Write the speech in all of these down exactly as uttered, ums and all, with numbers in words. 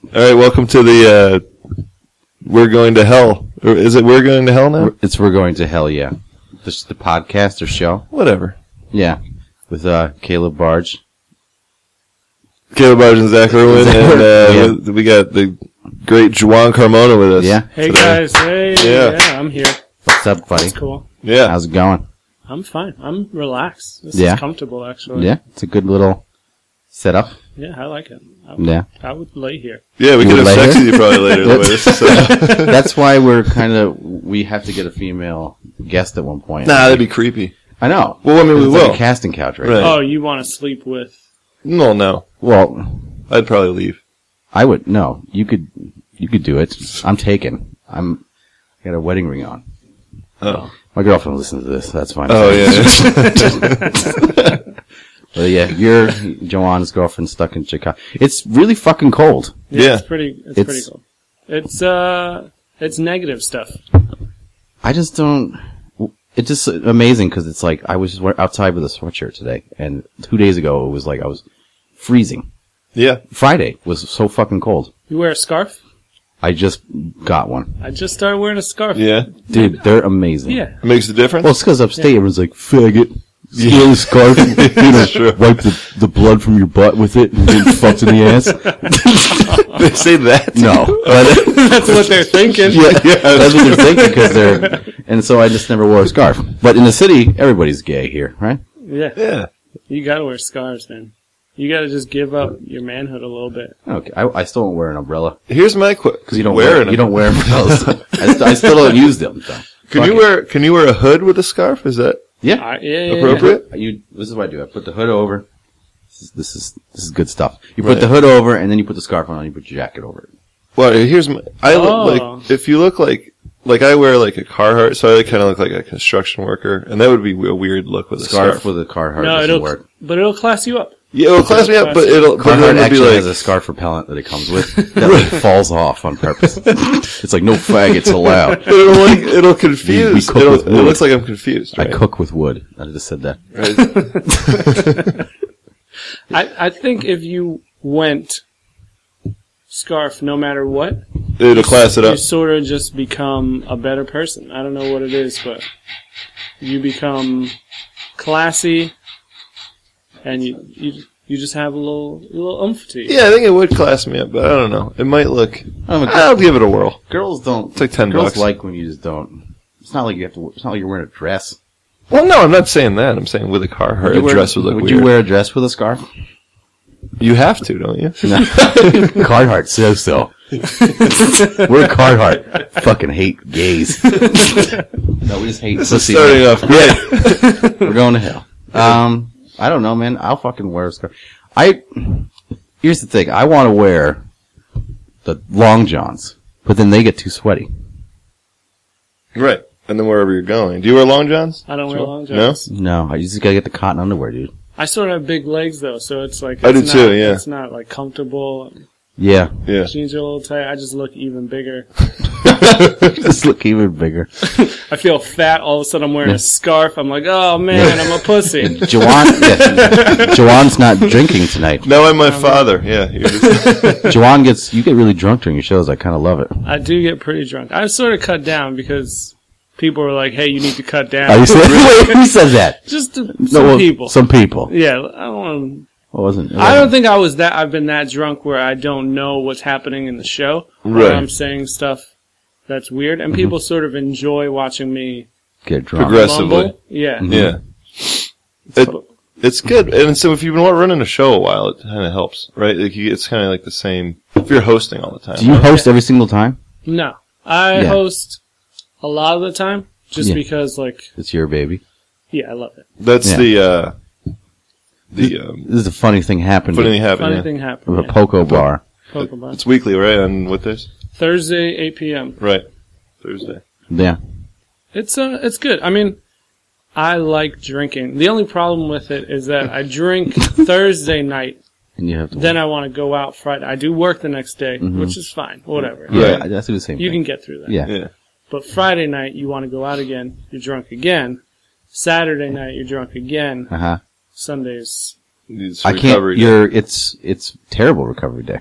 All right, welcome to the uh, We're Going to Hell. Or is it We're Going to Hell now? It's We're Going to Hell, yeah. This is the podcast or show. Whatever. Yeah. With uh, Caleb Barge. Caleb Barge and Zach Irwin. And uh, yeah. we got the great Juan Carmona with us. Yeah. Hey, today. guys. Hey. Yeah. yeah, I'm here. What's up, buddy? That's cool. Yeah. How's it going? I'm fine. I'm relaxed. This Yeah. is comfortable, actually. Yeah. It's a good little setup. Yeah, I like it. I would, Yeah. I would lay here. Yeah, we You could have would lay sex here? with you probably later. the way this is set up. That's why we're kind of, we have to get a female guest at one point. Nah, that'd be creepy. I know. Well, I mean, we It's will. like a casting couch right, Right. now. Oh, you want to sleep with... No, no. Well, I'd probably leave. I would, no. You could, you could do it. I'm taken. I'm, I got a wedding ring on. Oh. My girlfriend listens to this. So that's fine. Oh, yeah. But yeah, you're Joanne's girlfriend stuck in Chicago. It's really fucking cold. Yeah, Yeah. It's pretty, it's, It's- pretty cool. It's, uh... It's negative stuff. I just don't. It's just amazing because it's like I was just wear- outside with a sweatshirt today, and two days ago it was like I was freezing. Yeah. Friday was so fucking cold. You wear a scarf? I just got one, I just started wearing a scarf. Yeah. dude. They're amazing. Yeah. It makes a difference? Well, it's because upstate everyone's like faggot. Steal the scarf, you know, Sure. wipe the, the blood from your butt with it, and get fucked in the ass. They say that? No, but That's what they're thinking. yeah, yeah, that's what they're thinking because they're. And so I just never wore a scarf. But in the city, everybody's gay here, right? Yeah. Yeah. You gotta wear scarves, man. You gotta just give up your manhood a little bit. Okay, I, I still don't wear an umbrella Here's my question. because you don't wear wear an you don't wear umbrellas. I, st- I still don't use them. So. Can Fuck you it. wear Can you wear a hood with a scarf? Is that Yeah, I, yeah, yeah, appropriate? you. This is what I do. I put the hood over. This is this is, this is good stuff. You put Right. the hood over, and then you put the scarf on, and you put your jacket over it. Well, here's my. I look Oh. like if you look like like I wear like a Carhartt, so I kind of look like a construction worker, and that would be a weird look with a Scarf, scarf. with a Carhartt No, doesn't it'll, work. but it'll class you up. Yeah, it'll class me up, but it'll but Carhartt then it'll be actually like has a scarf repellent that it comes with that like, falls off on purpose. It's like no faggots allowed. it'll like it'll confuse. We- we cook it'll, with it wood. looks like I'm confused. Right? I cook with wood. I just said that. Right? I, I think if you went scarf no matter what, It'll class it you up. sort of just become a better person. I don't know what it is, but you become classy, and you you you just have a little a little oomph to you. Yeah, I think it would class me up, but I don't know. It might look. Oh, but I'll give it a whirl. girls don't. It's like ten girls bucks. like when you just don't. It's not like you have to. It's not like you're wearing a dress. Well, no, I'm not saying that. I'm saying with a Carhartt, Would you a wear- dress would look Would weird. you wear a dress with a scarf? You have to, don't you? No. Carhartt says so. We're Carhartt. Fucking hate gays. No, we just hate This is pussy. starting man. off great. We're going to hell. Um, I don't know, man. I'll fucking wear a scarf. I. Here's the thing. I want to wear the long johns, but then they get too sweaty. Right. And then wherever you're going. Do you wear long johns? I don't wear Sure. long johns. No, I just gotta get the cotton underwear, dude. I sort of have big legs though, so it's like I it's do not, too, yeah. It's not like comfortable. Yeah. Yeah. Jeans are a little tight. I just look even bigger. Just look even bigger. I feel fat. All of a sudden, I'm wearing Yeah. a scarf. I'm like, oh man, I'm a pussy. Joanne, yeah, Joanne's not drinking tonight. Now I'm my father. Yeah. You're just, Joanne gets, you get really drunk during your shows. I kind of love it. I do get pretty drunk. I sort of cut down because people were like, hey, you need to cut down. Oh, you said, wait, who said that? Just to, some No, well, people. Some people. Yeah, I don't want What wasn't it? I don't think I was that. I've been that drunk where I don't know what's happening in the show. Right. Or I'm saying stuff that's weird, and people sort of enjoy watching me Get drunk. Progressively. mumble. Yeah. yeah. It, it's good. And so if you've been running a show a while, it kind of helps, right? Like you, it's kind of like the same if you're hosting all the time. Do you host every single time? No, I Yeah. host a lot of the time, just Yeah. because, like, It's your baby. yeah, I love it. That's Yeah. the, uh, the, um, This is a funny thing happened. funny thing happened. Funny Yeah. thing happened. With a yeah. Poco bar. Pokemon. It's weekly, right? On what days? Thursday, eight p.m. Right. Thursday. Yeah. It's uh, it's good. I mean, I like drinking. The only problem with it is that I drink Thursday night, And you have to. then I want to go out Friday. I do work the next day, Mhm. which is fine. Whatever. yeah, Right. that's the same You thing. can get through that. Yeah. Yeah. But Friday night, you want to go out again. You're drunk again. Saturday night, you're drunk again. Uh huh. Sundays. Needs I can't. recovery. You're. It's. It's terrible recovery day.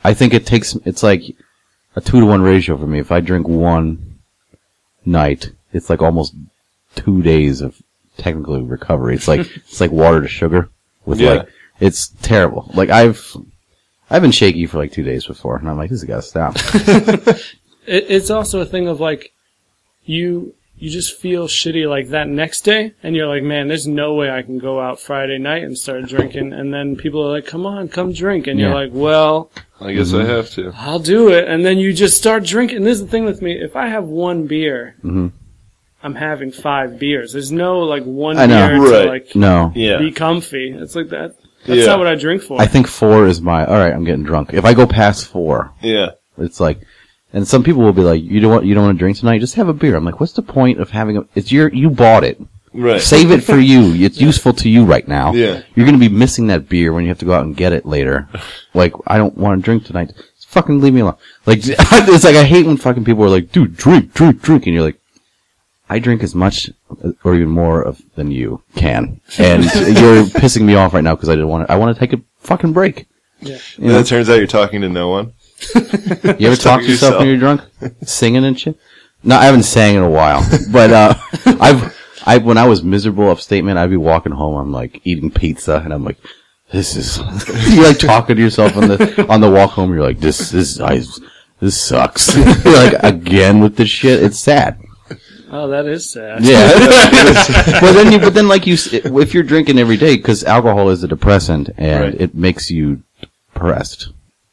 I think it takes, it's like a two to one ratio for me. If I drink one night, it's like almost two days of technically recovery. It's like, it's like water to sugar with Yeah. like, it's terrible. Like I've, I've been shaky for like two days before and I'm like, this has got to stop. It, it's also a thing of like, you, you just feel shitty like that next day, and you're like, man, there's no way I can go out Friday night and start drinking, and then people are like, come on, come drink, and Yeah. you're like, well, I guess I have to. I'll do it, and then you just start drinking. And this is the thing with me, if I have one beer, Mhm. I'm having five beers. There's no like one I know. beer Right. to like No. Yeah. be comfy. It's like that. That's Yeah. not what I drink for. I think four is my, alright, I'm getting drunk. If I go past four, Yeah. it's like, and some people will be like, you don't want, you don't want to drink tonight? Just have a beer. I'm like, what's the point of having a, it's your, you bought it. Right. Save it for you. It's useful to you right now. Yeah. You're going to be missing that beer when you have to go out and get it later. Like, I don't want to drink tonight. Just fucking leave me alone. Like, it's like, I hate when fucking people are like, dude, drink, drink, drink. And you're like, I drink as much or even more of than you can. And you're pissing me off right now because I didn't want to, I want to take a fucking break. yeah. You And know? it turns out you're talking to no one. You ever talk to yourself when you're drunk? Singing and shit? No, I haven't sang in a while. But, uh, I've, I, when I was miserable upstate, man, I'd be walking home, I'm like eating pizza, and I'm like, this is, you're like talking to yourself on the, on the walk home, you're like, this, this, I, this sucks. You're like, again with this shit? It's sad. Oh, that is sad. Yeah. But then you, but then like you, s- if you're drinking every day, cause alcohol is a depressant, and Right. it makes you depressed.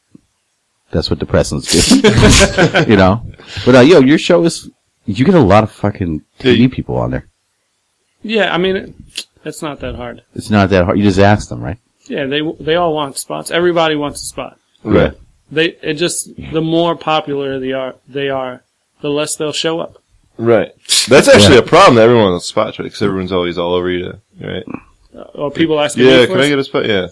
That's what depressants do. You know? But, uh, yo, your show is, you get a lot of fucking T V Yeah. people on there. Yeah, I mean, it, it's not that hard. It's not that hard. You just ask them, right? Yeah, they they all want spots. Everybody wants a spot. Right. They it just the more popular they are, they are, the less they'll show up. Right. That's actually Yeah. a problem that everyone wants spots, right? Because everyone's always all over you, to, right? Uh, or people asking Yeah, me can for I get a spot? Yeah.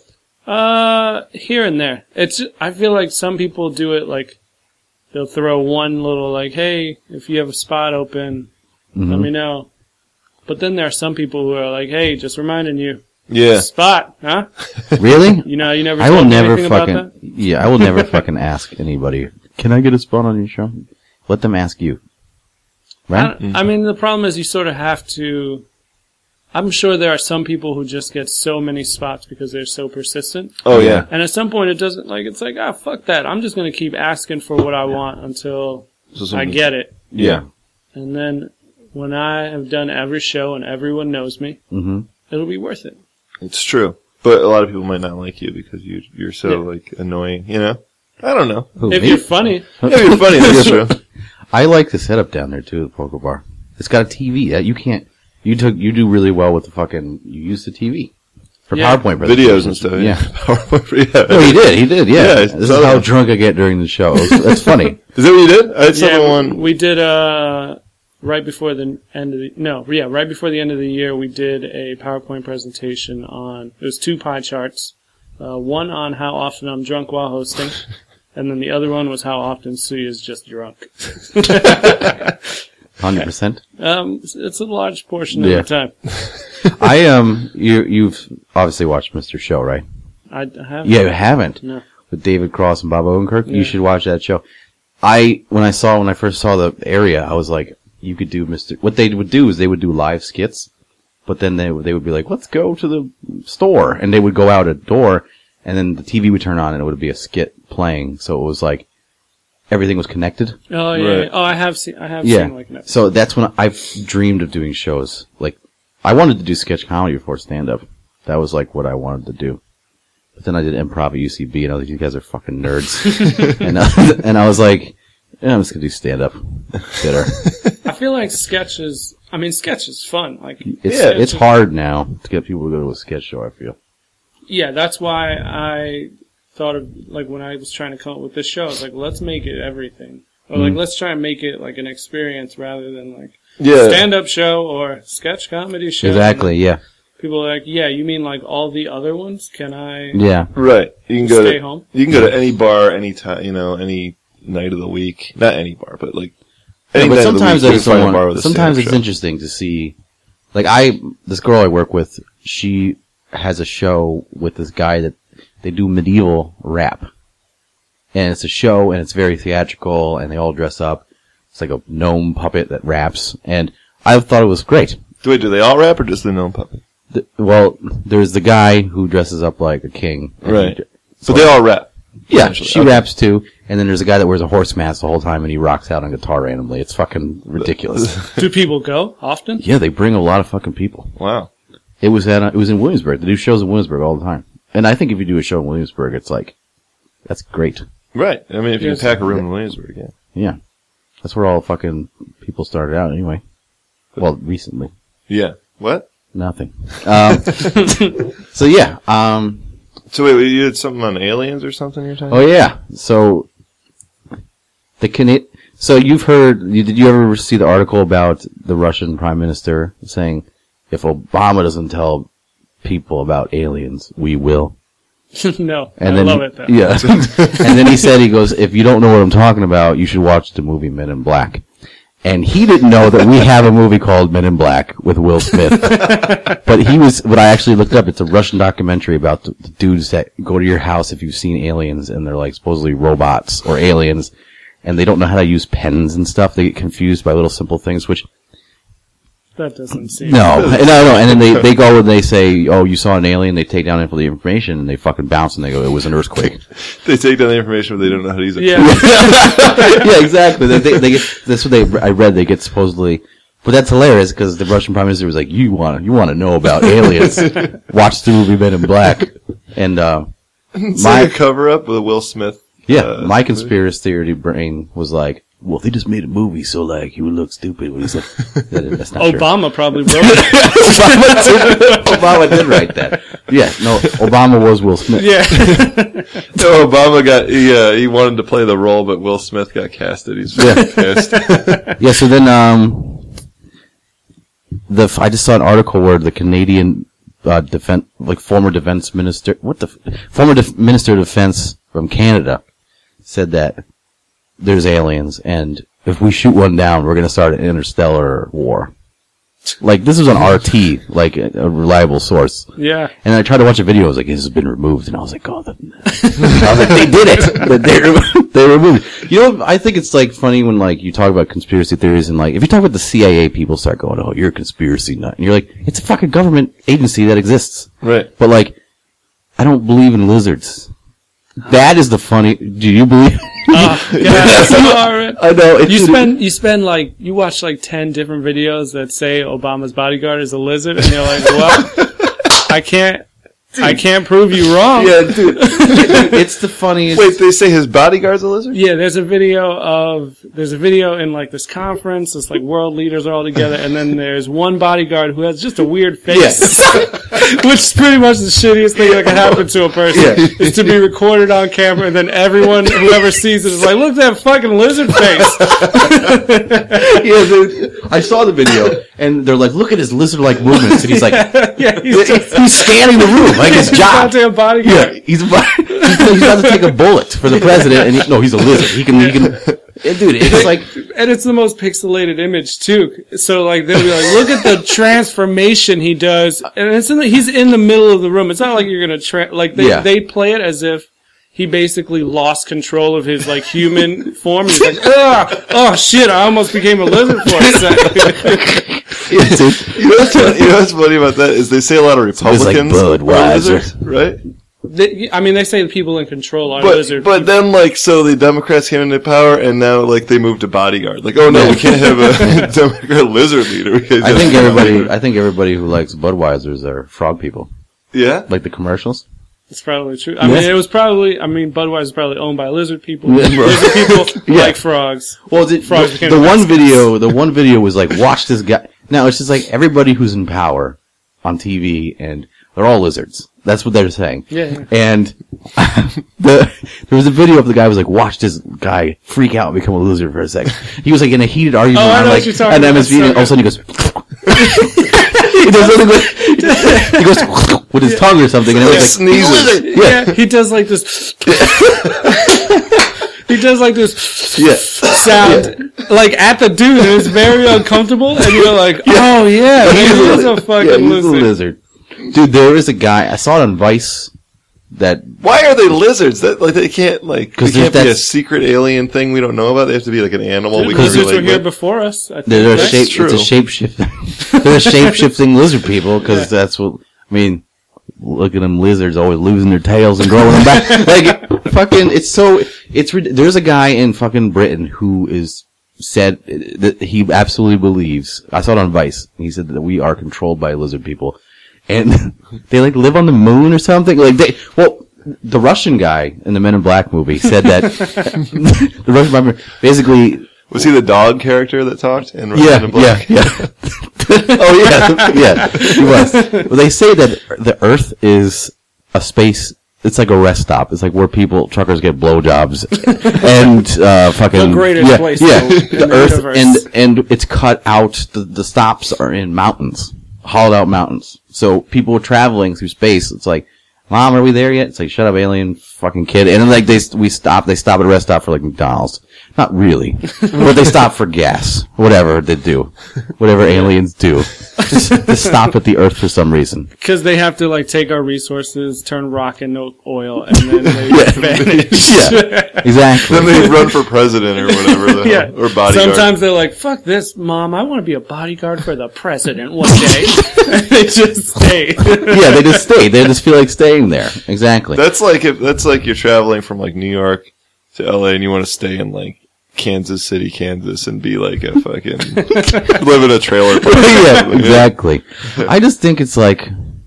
Uh, here and there. It's. I feel like some people do it like they'll throw one little like, "Hey, if you have a spot open, let Mhm. me know." But then there are some people who are like, "Hey, just reminding you, Yeah. spot, huh?" Really? You know, you never. I will told me never anything about fucking, that? yeah, I will never fucking ask anybody, can I get a spot on your show? Let them ask you. Right? I, I mean, the problem is you sort of have to. I'm sure there are some people who just get so many spots because they're so persistent. Oh, yeah. And at some point it doesn't, like, it's like, ah, fuck that. I'm just going to keep asking for what I want until So I something- get it. Yeah. And then when I have done every show and everyone knows me, Mm-hmm. it'll be worth it. It's true. But a lot of people might not like you because you, you're so, Yeah. like, annoying, you know? I don't know. Who, If me? you're funny, Yeah, you're funny, that's true. I like the setup down there too, the poker bar. It's got a T V. Uh, You can't, you took, you do really well with the fucking, you use the T V. For Yeah. PowerPoint Videos presentations. and stuff. Yeah. PowerPoint, yeah. No, he did, he did, yeah. Yeah, I This saw is how that. drunk I get during the show. That's funny. Is that what you did? I saw yeah, the we- one. we did, uh, right before the end of the, no, yeah, right before the end of the year, we did a PowerPoint presentation on, it was two pie charts. Uh, one on how often I'm drunk while hosting, and then the other one was how often Sui is just drunk. one hundred percent. Um, it's- it's a large portion Yeah. of the time. I, um, you, you've obviously watched Mister Show, right? I, I have. Yeah, you haven't. No. With David Cross and Bob Odenkirk. Yeah. You should watch that show. I, when I saw, when I first saw the area, I was like, you could do Mister What they would do is they would do live skits, but then they, would- they would be like, let's go to the store. And they would go out a door, and then the T V would turn on and it would be a skit playing. So it was like, everything was connected. Oh yeah. Right. yeah. Oh, I have seen. I have Yeah. seen like that. So that's when I've dreamed of doing shows. Like, I wanted to do sketch comedy before stand-up. That was like what I wanted to do. But then I did improv at U C B, and I was like, you guys are fucking nerds. and, uh, and I was like, yeah, I'm just gonna do stand-up. Bitter. I feel like sketch is. I mean, sketch is fun. Like, It's, Yeah, it's hard now to get people to go to a sketch show, I feel. yeah, that's why I thought of like when I was trying to come up with this show. I was like, let's make it everything, or like Mm. let's try and make it like an experience rather than like Yeah. stand-up show or sketch comedy show. Exactly, yeah. People are like, yeah, you mean like all the other ones? Can I Yeah. Right. You can go stay to, home? you can go to any bar, any time, you know, any night of the week. Not any bar, but like, any Yeah, but night of the sometimes week, you there's can find a someone, bar with a sometimes stand-up it's show. interesting to see, like I, this girl I work with, she has a show with this guy that they do medieval rap. and it's a show, and it's very theatrical, and they all dress up. It's like a gnome puppet that raps, and I thought it was great. Wait, do they all rap or just the gnome puppet? The, well, there's the guy who dresses up like a king. Right. He, so they all rap. Yeah, she okay. raps too, and then there's a guy that wears a horse mask the whole time, and he rocks out on guitar randomly. It's fucking ridiculous. Do people go often? Yeah, they bring a lot of fucking people. Wow. It was at, it was in Williamsburg. They do shows in Williamsburg all the time. And I think if you do a show in Williamsburg, it's like, that's great. Right. I mean, if you yes. can pack a room in Williamsburg, yeah. Yeah. That's where all fucking people started out anyway. Well, recently. Yeah. What? Nothing. Um, so yeah. Um, so wait, you did something on aliens or something you're talking Oh yeah. So, the Cana- So you've heard, you, did you ever see the article about the Russian Prime Minister saying, if Obama doesn't tell people about aliens, we will? No, and I then, love it though. Yeah. And then he said, he goes, if you don't know what I'm talking about, you should watch the movie Men in Black. And he didn't know that we have a movie called Men in Black with Will Smith. But he was, what I actually looked up, it's a Russian documentary about the, the dudes that go to your house if you've seen aliens and they're like supposedly robots or aliens and they don't know how to use pens and stuff. They get confused by little simple things, which that doesn't seem... No, no, no. And then they, they go and they say, oh, you saw an alien. They take down the information and they fucking bounce and they go, it was an earthquake. They take down the information but they don't know how to use it. Yeah. Yeah, exactly. They, they, they get, that's what they, I read, they get supposedly, but that's hilarious because the Russian Prime Minister was like, you want you want to know about aliens. Watch the movie Men in Black. And, uh, it's my, like a cover up with Will Smith. Yeah, uh, my conspiracy theory brain was like, well, they just made a movie, so like he would look stupid when he's like, that, that's not Obama true. Probably wrote it. Obama, did, Obama did write that. Yeah, no, Obama was Will Smith. Yeah. No, Obama got he uh, he wanted to play the role, but Will Smith got casted. He's yeah. pissed. Yeah. So then, um, the I just saw an article where the Canadian uh, defense, like former defense minister, what the former def- minister of defense from Canada, said that there's aliens, and if we shoot one down, we're going to start an interstellar war. Like, this was on R T, like a, a reliable source. Yeah. And I tried to watch a video, I was like, this has been removed, and I was like, oh, the, I was like, they did it! They, they removed it. You know, I think it's, like, funny when, like, you talk about conspiracy theories, and, like, if you talk about the C I A, people start going, oh, you're a conspiracy nut. And you're like, it's a fucking government agency that exists. Right. But, like, I don't believe in lizards. That is the funny. Do you believe? Oh, yeah, sorry. I know. You spend you spend like you watch like ten different videos that say Obama's bodyguard is a lizard, and you're like, well, I can't, dude. I can't prove you wrong. Yeah, dude. It's the funniest. Wait, they say his bodyguard's a lizard? Yeah, there's a video of there's a video in like this conference. It's like world leaders are all together, and then there's one bodyguard who has just a weird face. Yes. Which is pretty much the shittiest thing that can happen to a person, yeah. is to be recorded on camera, and then everyone, whoever sees it, is like, look at that fucking lizard face. Yeah, dude. I saw the video, and they're like, look at his lizard-like movements, and he's like, yeah, he's, just, he's scanning the room, like his job. He's about to bodyguard. Yeah, he's about, he's about to take a bullet for the president, and he, no, he's a lizard. He can, he can, dude, it's like, and it's the most pixelated image too. So like they'll be like, look at the transformation he does, and it's in the, he's in the middle of the room. It's not like you're gonna tra- like they yeah. they play it as if he basically lost control of his like human form. He's like, ah, oh shit, I almost became a lizard for a second. Yeah, dude. You know what's, you know what's funny about that is they say a lot of Republicans like are lizards, right? They, I mean, they say the people in control are but, lizard But people. then, like, so the Democrats came into power, and now, like, they moved to bodyguard. Like, oh no, we can't have a Democrat lizard leader. We can't I think have everybody, I think everybody who likes Budweisers are frog people. Yeah? Like the commercials? It's probably true. I yeah. mean, it was probably, I mean, Budweiser is probably owned by lizard people. Yeah, lizard people yeah. like frogs. Well, the, frogs the, the one video, the one video was like, watch this guy. Now, it's just like everybody who's in power on T V, and they're all lizards. That's what they're saying. Yeah. And the there was a video of the guy who was like, watch this guy freak out and become a lizard for a second. He was like in a heated argument oh, I know on what like you're talking an about. M S V, and all of a sudden he goes, he does something with, he goes with his tongue or something, and it was like, sneezes. Yeah. yeah, he does like this. He does like this yeah. sound, yeah. like at the dude, and it's very uncomfortable, and you're like, oh yeah, he is a fucking yeah, he's lizard. a lizard. Dude, there is a guy, I saw it on Vice that. Why are they lizards? That like they can't like Because they can't be a that's- secret alien thing we don't know about. They have to be like an animal. Dude, we can lizards relate were here with. before us. I think, They're a right? shape. true. It's a shape shifting. They're a shape shifting lizard people because that's what I mean. Look at them lizards always losing their tails and growing them back. Like fucking, it's so it's. rid- There's a guy in fucking Britain who is said that he absolutely believes. I saw it on Vice. He said that we are controlled by lizard people, and they like live on the moon or something. Like they well. The Russian guy in the Men in Black movie said that the Russian bomber basically. Was he the dog character that talked in Yeah, Men in Black? yeah, yeah. Oh yeah, yeah, he was. Well, they say that the Earth is a space. It's like a rest stop. It's like where people truckers get blowjobs and uh, fucking The greatest yeah, place yeah. in the the Earth universe. and and it's cut out. The, the stops are in mountains, hollowed out mountains. So people traveling through space. It's like, Mom, are we there yet? It's like, shut up, alien fucking kid. And then like they we stop. They stop at a rest stop for like McDonald's. Not really, but they stop for gas. Whatever they do, whatever aliens do, just, just stop at the Earth for some reason. Because they have to like take our resources, turn rock into oil, and then they vanish. Yeah, exactly. Then they run for president or whatever. The Yeah. hell, or bodyguard. Sometimes they're like, "Fuck this, Mom! I want to be a bodyguard for the president one day." And they just stay. Yeah, they just stay. They just feel like staying there. Exactly. That's like if that's like you're traveling from like New York to L A and you want to stay in like Kansas City, Kansas, and be like a fucking live in a trailer park. Yeah, exactly. I just think it's like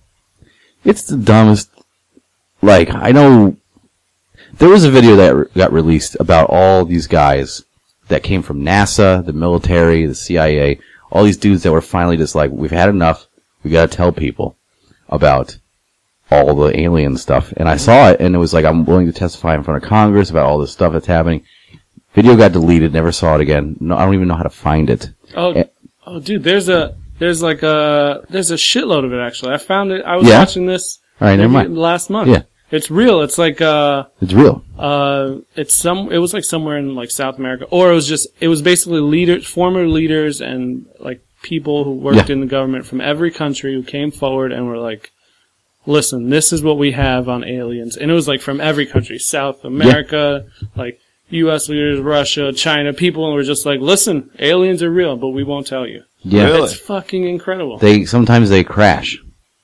it's the dumbest. Like I know there was a video that re- got released about all these guys that came from NASA, the military, the C I A, all these dudes that were finally just like, we've had enough. We got to tell people about all the alien stuff. And I saw it, and it was like, I'm willing to testify in front of Congress about all this stuff that's happening. Video got deleted, never saw it again. No, I don't even know how to find it. Oh, Eh. oh, dude, there's a there's like a there's a shitload of it actually. I found it. I was Yeah? watching this All right, never maybe mind. last month. Yeah. It's real. It's like uh It's real. uh it's some it was like somewhere in like South America, or it was just it was basically leaders, former leaders, and like people who worked Yeah. in the government from every country who came forward and were like, listen, this is what we have on aliens. And it was like from every country, South America, like U S leaders, Russia, China, people were just like, listen, aliens are real, but we won't tell you. Yeah. Really? It's fucking incredible. They sometimes they crash.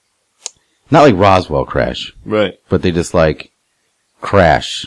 Not like Roswell crash, Right. but they just like crash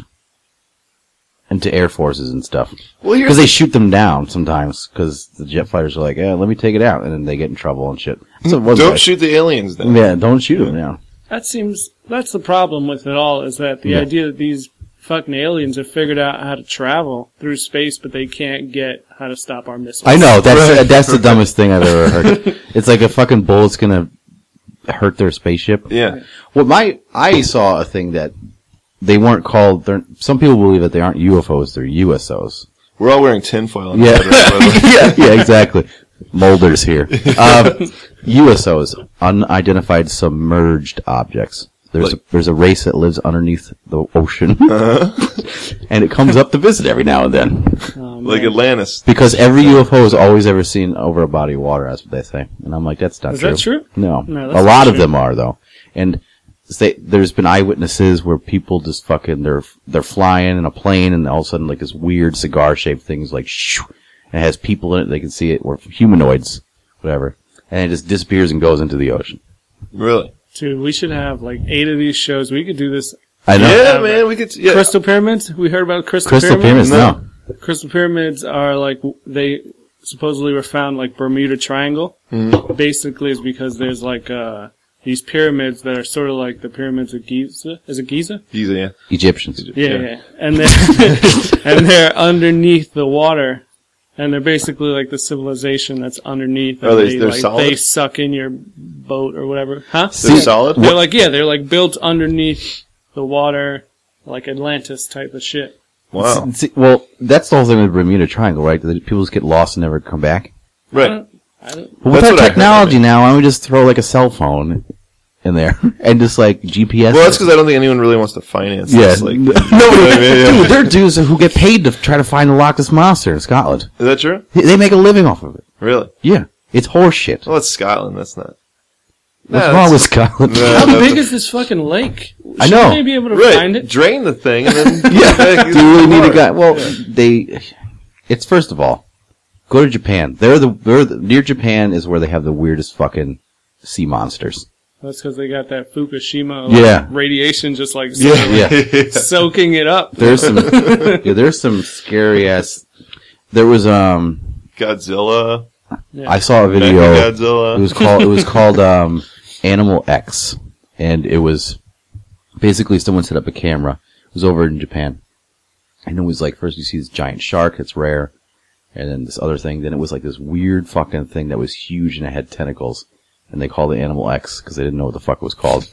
into air forces and stuff. Well, here's Because they shoot them down sometimes. Because the jet fighters are like, "Yeah, let me take it out," and then they get in trouble and shit. So it was don't like- shoot the aliens then. Yeah, don't shoot them down. That seems, that's the problem with it all, is that the Yeah. idea that these fucking aliens have figured out how to travel through space, but they can't get how to stop our missiles. I know that's Right. that's the dumbest thing I've ever heard. It's like a fucking bullet's gonna hurt their spaceship. Yeah. Well, my I saw a thing that they weren't called. They're, some people believe that they aren't U F Os; they're U S Os. We're all wearing tinfoil. on Yeah. our head right now. yeah, yeah, exactly. Mulder's here. Uh, U S Os, unidentified submerged objects. There's Like- a, there's a race that lives underneath the ocean, Uh-huh. and it comes up to visit every now and then. Oh, Like man. Atlantis. Because every U F O is always ever seen over a body of water. That's what they say, and I'm like, that's not Is true. that true? No, No, a that's lot not of true. them are though, and say, there's been eyewitnesses where people just fucking they're they're flying in a plane, and all of a sudden like this weird cigar shaped thing is like, shoo, and it has people in it. They can see it, or humanoids, whatever, and it just disappears and goes into the ocean. Really? Dude, we should have like eight of these shows. We could do this. I know. Yeah, man. We could. Yeah. Crystal pyramids? We heard about crystal, Crystal pyramids? pyramids, no. Crystal pyramids are like, they supposedly were found like Bermuda Triangle. Mm-hmm. Basically, it's because there's like, uh, these pyramids that are sort of like the pyramids of Giza. Is it Giza? Giza, yeah. Egyptians. Yeah, Yeah. yeah. And they're, and they're underneath the water. And they're basically like the civilization that's underneath. Are and they- they're like, solid? They suck in your boat or whatever. Huh? They're solid? They're like, yeah, they're like built underneath the water, like Atlantis type of shit. Wow. See, well, that's the whole thing with Bermuda Triangle, right? That people just get lost and never come back. Right. I don't, But with That's our what I heard, technology I mean. now, why don't we just throw like a cell phone in there and just like G P S? Well, that's because I don't think anyone really wants to finance yeah, this. Like, no, I mean, yeah. dude, there are dudes who get paid to try to find the Loch Ness Monster in Scotland. Is that true? They- They make a living off of it. Really? Yeah, it's horse shit. Well, it's Scotland. That's not. What's Nah, wrong with that's- Scotland? Nah, How that's big a- is this fucking lake? I Shouldn't know. they be able to Right, find it? drain the thing and then Yeah. Do we need a more. guy? Well, they. It's first of all, go to Japan. They're the, they're the near Japan is where they have the weirdest fucking sea monsters. That's because they got that Fukushima like, Yeah. radiation just like Yeah, Yeah. soaking it up. There's some. yeah, there's some scary ass. There was um. Godzilla, Yeah. I saw a video. Mechagodzilla. It was called. It was called um, Animal X, and it was basically someone set up a camera. It was over in Japan, and it was like first you see this giant shark. It's rare, and then this other thing. Then it was like this weird fucking thing that was huge and it had tentacles, and they called it Animal X because they didn't know what the fuck it was called.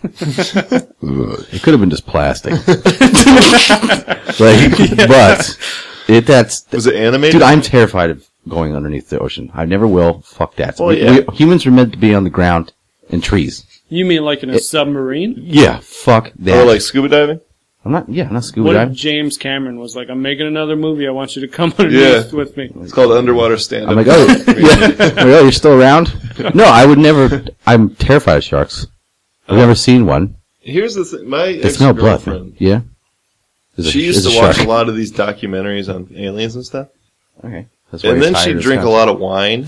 It could have been just plastic, like, but it that's Was it animated? dude. I'm terrified of going underneath the ocean. I never will. Fuck that. Oh, We- yeah. we- humans are meant to be on the ground in trees. You mean like in a submarine? Yeah, fuck that. Or like scuba diving? I'm not. Yeah, I'm not scuba What if diving. James Cameron was like, I'm making another movie, I want you to come underneath Yeah. with me. It's called underwater stand-up. I'm like, oh, yeah. Like, oh, you're still around? No, I would never. I'm terrified of sharks. I've never seen one. Here's the thing. My They smell blood. man. ex-girlfriend, Yeah. There's a- she used there's to a watch shark. a lot of these documentaries on aliens and stuff. Okay. That's why And you're then tired she'd of drink a scotch. lot of wine.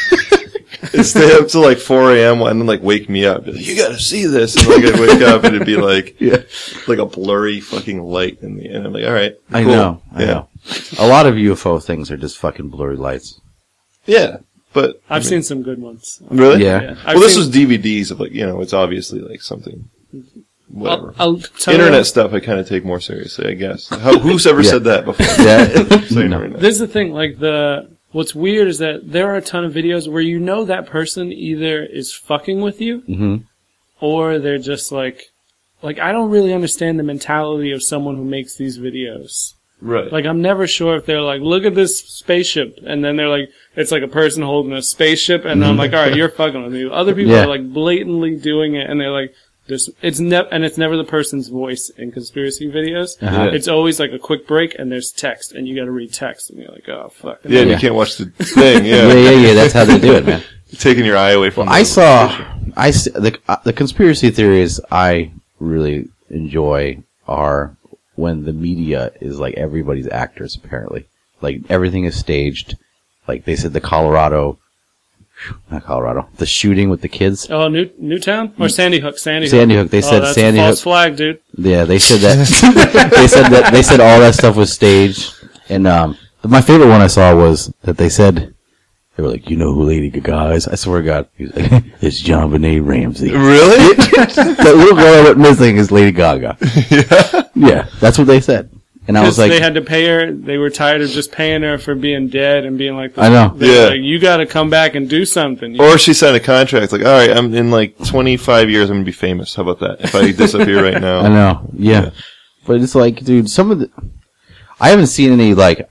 And stay up till like four a.m. and then like wake me up. Be like, you gotta see this. And like I'd wake up and it'd be like, Yeah. like a blurry fucking light in the end. I'm like, all right. I cool. know. I yeah. know. A lot of U F O things are just fucking blurry lights. Yeah. But I've seen some good ones. really? Yeah. Yeah. I've Well, this seen- was D V Ds of like, you know, it's obviously like something, whatever. I'll, I'll tell Internet you, stuff I kind of take more seriously, I guess. How, who's ever Yeah. said that before? Yeah. Saying No. right now. this is the thing, like the, what's weird is that there are a ton of videos where you know that person either is fucking with you, hmm or they're just like, like I don't really understand the mentality of someone who makes these videos. Right. Like I'm never sure if they're like, look at this spaceship, and then they're like, it's like a person holding a spaceship, and I'm like, all right, you're fucking with me. Other people Yeah. are like blatantly doing it, and they're like, this, it's never, and it's never the person's voice in conspiracy videos. Uh-huh. It's always like a quick break, and there's text, and you got to read text, and you're like, oh fuck. yeah, and Yeah. you can't watch the thing, Yeah, yeah. yeah, yeah. That's how they do it, man. You're taking your eye away from I the- saw, I s- the uh, the conspiracy theories I really enjoy are when the media is like everybody's actors. Apparently, like everything is staged. Like they said, the Colorado, not Colorado, the shooting with the kids. Oh, New Newtown or Sandy Hook? Sandy Hook. Sandy Hook. They Oh, said that's Sandy a false Hook. flag, dude. Yeah, they said that. they said that. They said all that stuff was staged. And um, my favorite one I saw was that they said. They were like, you know who Lady Gaga is? I swear to God. He was like, it's John Benet Ramsey. Really? The little girl that went missing is Lady Gaga. yeah. Yeah, that's what they said. And I was Because like, they had to pay her. They were tired of just paying her for being dead and being like, I know. they were Yeah. like, you got to come back and do something. Or she signed a contract like, all right, I'm in like twenty-five years, I'm going to be famous. How about that? If I disappear right now. I know, yeah. Yeah. But it's like, dude, some of the, I haven't seen any, like,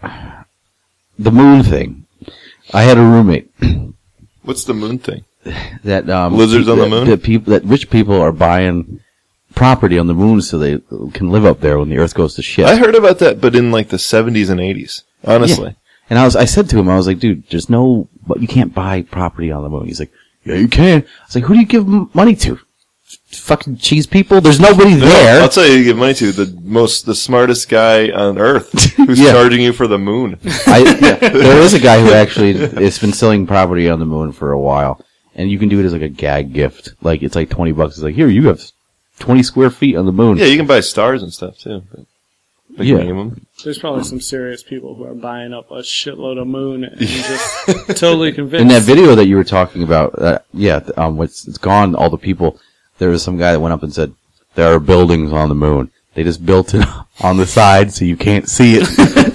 the moon thing. I had a roommate What's the moon thing? that, um, Lizards on the that- moon? That people, that rich people are buying property on the moon so they can live up there when the earth goes to shit. I heard about that, but in like the seventies and eighties. Honestly. And I was, I said to him, I was like, dude, there's no, but you can't buy property on the moon. He's like, yeah, you can. I was like, who do you give m- money to? Fucking cheese people? There's nobody No, there. I'll tell you, who you give money to the most, the smartest guy on earth who's Yeah. charging you for the moon. I, yeah, there is a guy who actually has been selling property on the moon for a while, and you can do it as like a gag gift. Like it's like twenty bucks. It's like, here, you have twenty square feet on the moon. Yeah, you can buy stars and stuff too. But like Yeah. name 'em. There's probably some serious people who are buying up a shitload of moon and just totally convinced. In that video that you were talking about, uh, yeah, th- um, it's, it's gone. All the people. There was some guy that went up and said there are buildings on the moon. They just built it on the side so you can't see it.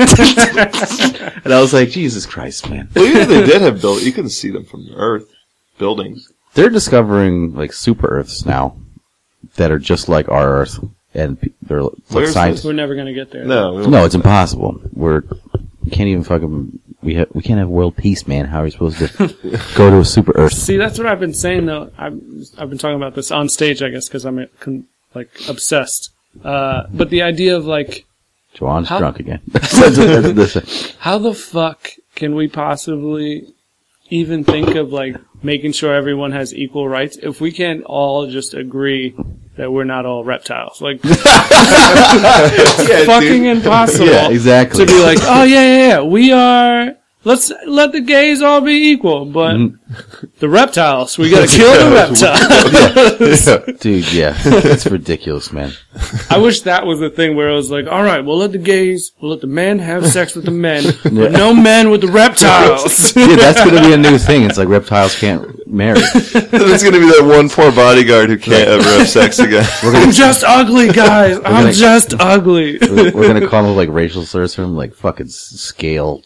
And I was like, Jesus Christ, man. Well, even if they did have built, you couldn't see them from Earth. Buildings. They're discovering like super Earths now that are just like our Earth, and pe- they're like Where's science. We're never going to get there. No, we won't. No, it's impossible. We're we can't even fucking we ha- we can't have world peace, man. How are we supposed to go to a super Earth? See, that's what I've been saying though. I've I've been talking about this on stage, I guess, because I'm con- like obsessed. Uh, but the idea of like, Joanne's How- drunk again. That's- that's- that's- how the fuck can we possibly even think of like making sure everyone has equal rights. If we can't all just agree that we're not all reptiles, like it's Yeah, fucking dude. impossible. Yeah, exactly. To be like, oh yeah, yeah, yeah, we are. Let's let the gays all be equal, but Mm-hmm. the reptiles, we gotta kill the reptiles. Yeah. Dude, yeah. It's ridiculous, man. I wish that was the thing where it was like, all right, we'll let the gays, we'll let the men have sex with the men, but no men with the reptiles. Dude, that's going to be a new thing. It's like reptiles can't marry. There's gonna be that one poor bodyguard who can't ever have sex again. I'm just ugly, guys. I'm gonna- just ugly. We're, we're going to call them like racial slurs from like fucking s- scale.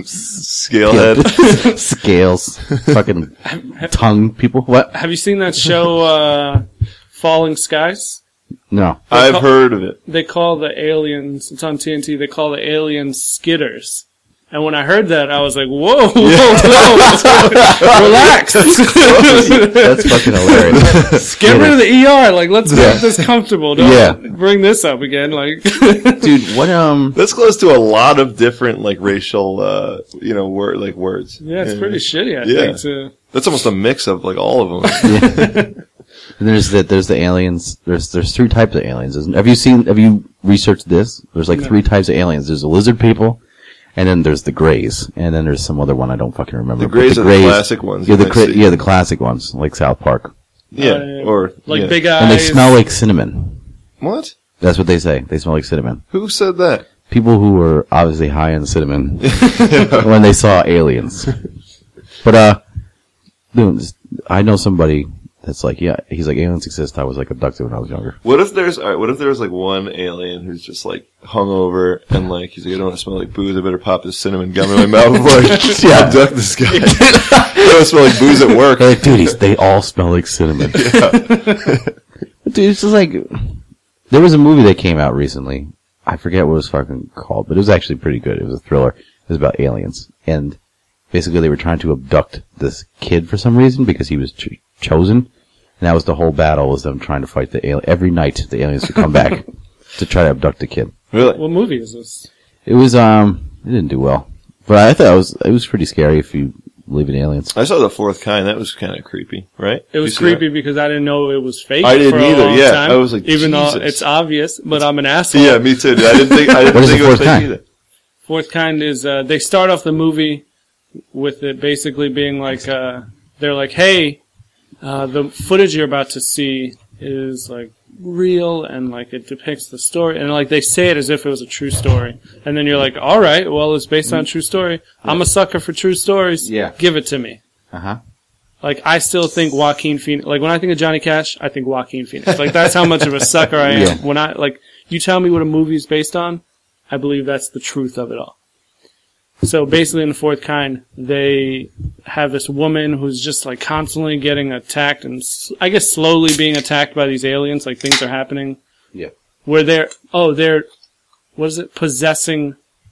Scalehead. Scales. Fucking tongue people. What? Have you seen that show, uh, Falling Skies? No. I've call- heard of it. They call the aliens, it's on T N T, they call the aliens skitters. And when I heard that, I was like, whoa, whoa, whoa, relax. That's fucking hilarious. Get rid of the E R. Like, let's make this comfortable. Don't Yeah. bring this up again. Like, Dude, what, um, That's close to a lot of different like racial, uh, you know, word like words. yeah, it's pretty shitty, I Yeah. think, to, That's almost a mix of like all of them. And there's the there's the aliens. There's there's three types of aliens. Isn't- Have you seen? Have you researched this? There's like No. three types of aliens. There's the lizard people, and then there's the grays, and then there's some other one I don't fucking remember. The But Greys are the classic ones. Yeah, you the might cra- see. yeah the classic ones like South Park, Yeah, Uh, or like yeah. big eyes. and they smell like cinnamon. What? That's what they say. They smell like cinnamon. Who said that? People who were obviously high on cinnamon when they saw aliens. But uh, dude, I know somebody that's like, yeah, he's like, aliens exist. I was like abducted when I was younger. What if there's all right, what if there's like one alien who's just like hungover and like he's like, I don't want to smell like booze. I better pop this cinnamon gum in my mouth before I Yeah. abduct this guy. I don't want to smell like booze at work. They're like, dude, he's, they all smell like cinnamon. Dude, it's just like, there was a movie that came out recently. I forget what it was fucking called, but it was actually pretty good. It was a thriller. It was about aliens. And basically they were trying to abduct this kid for some reason because he was ch- chosen. And that was the whole battle, was them trying to fight the alien. Every night the aliens would come back to try to abduct the kid. Really? What movie is this? It was, um, it didn't do well. But I thought it was, it was pretty scary if you believe in aliens. I saw The Fourth Kind. That was kind of creepy, right? It was You see that? creepy because I didn't know it was fake. I didn't for a either, long yeah. time, I was like, even though Jesus. it's obvious, but I'm an asshole. Yeah, me too. Dude. I didn't think I didn't What is think The it was Fourth fake Kind? either. Fourth Kind is, uh, they start off the movie with it basically being like, uh, they're like, hey, uh, the footage you're about to see is like real and like it depicts the story and like they say it as if it was a true story. And then you're like, alright, well it's based on a true story. I'm a sucker for true stories. Yeah. Give it to me. Uh-huh. Like, I still think Joaquin Phoenix, like, when I think of Johnny Cash, I think Joaquin Phoenix. Like, that's how much of a sucker I am. Yeah. When I, like, you tell me what a movie is based on, I believe that's the truth of it all. So basically in The Fourth Kind, they have this woman who's just, like, constantly getting attacked and, s- I guess, slowly being attacked by these aliens, like, things are happening. Yeah. Where they're, oh, they're, what is it, possessing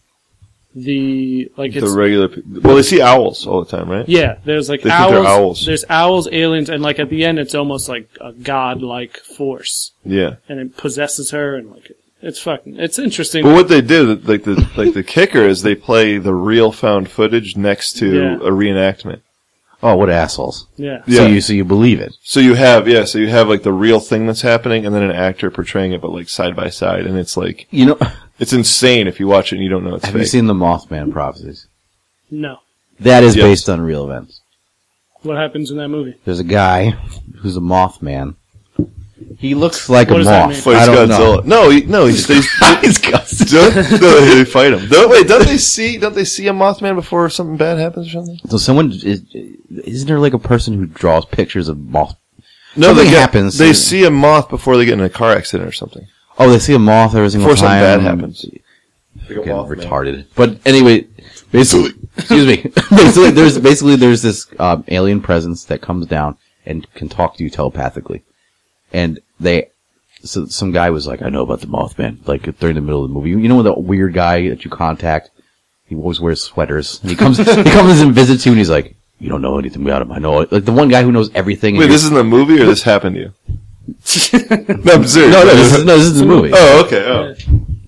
the, like, it's, The regular pe- well, they see owls all the time, right? yeah, there's like They think owls, they're owls. There's owls, aliens, and like at the end, it's almost like a god-like force, Yeah. and it possesses her, and like it's fucking, it's interesting. But what they do, like the like the kicker, is they play the real found footage next to Yeah. a reenactment. Oh, what assholes. yeah, Yeah. So you, so you believe it. So you have yeah, so you have like the real thing that's happening, and then an actor portraying it, but like side by side, and it's like You know, it's insane if you watch it and you don't know it's have fake. you seen the Mothman prophecies? no. That is Yes. based on real events. What happens in that movie? There's a guy who's a Mothman. He looks like What a does that moth. mean? Fights I don't Godzilla. know. No, he, no, he's, he's, He's Godzilla. don't, no, they fight him. Don't, wait, don't they see? Don't they see a Mothman before something bad happens or something? So someone is, isn't there like a person who draws pictures of moth? No, Something they get- happens. They see a moth before they get in a car accident or something. Oh, they see a moth every single Before something time. bad happens. Fucking retarded. But anyway, basically, excuse me. basically, there's basically there's this um, alien presence that comes down and can talk to you telepathically, and they. So some guy was like, I know about the Mothman, like during the middle of the movie. You know the weird guy that you contact? He always wears sweaters. And he comes, he comes and visits you and he's like, you don't know anything about him. I know it. Like the one guy who knows everything. and Wait, you're- this is in the movie or this happened to you? No, I'm serious. no, no, this is, no, this is the movie. Oh, okay. Oh.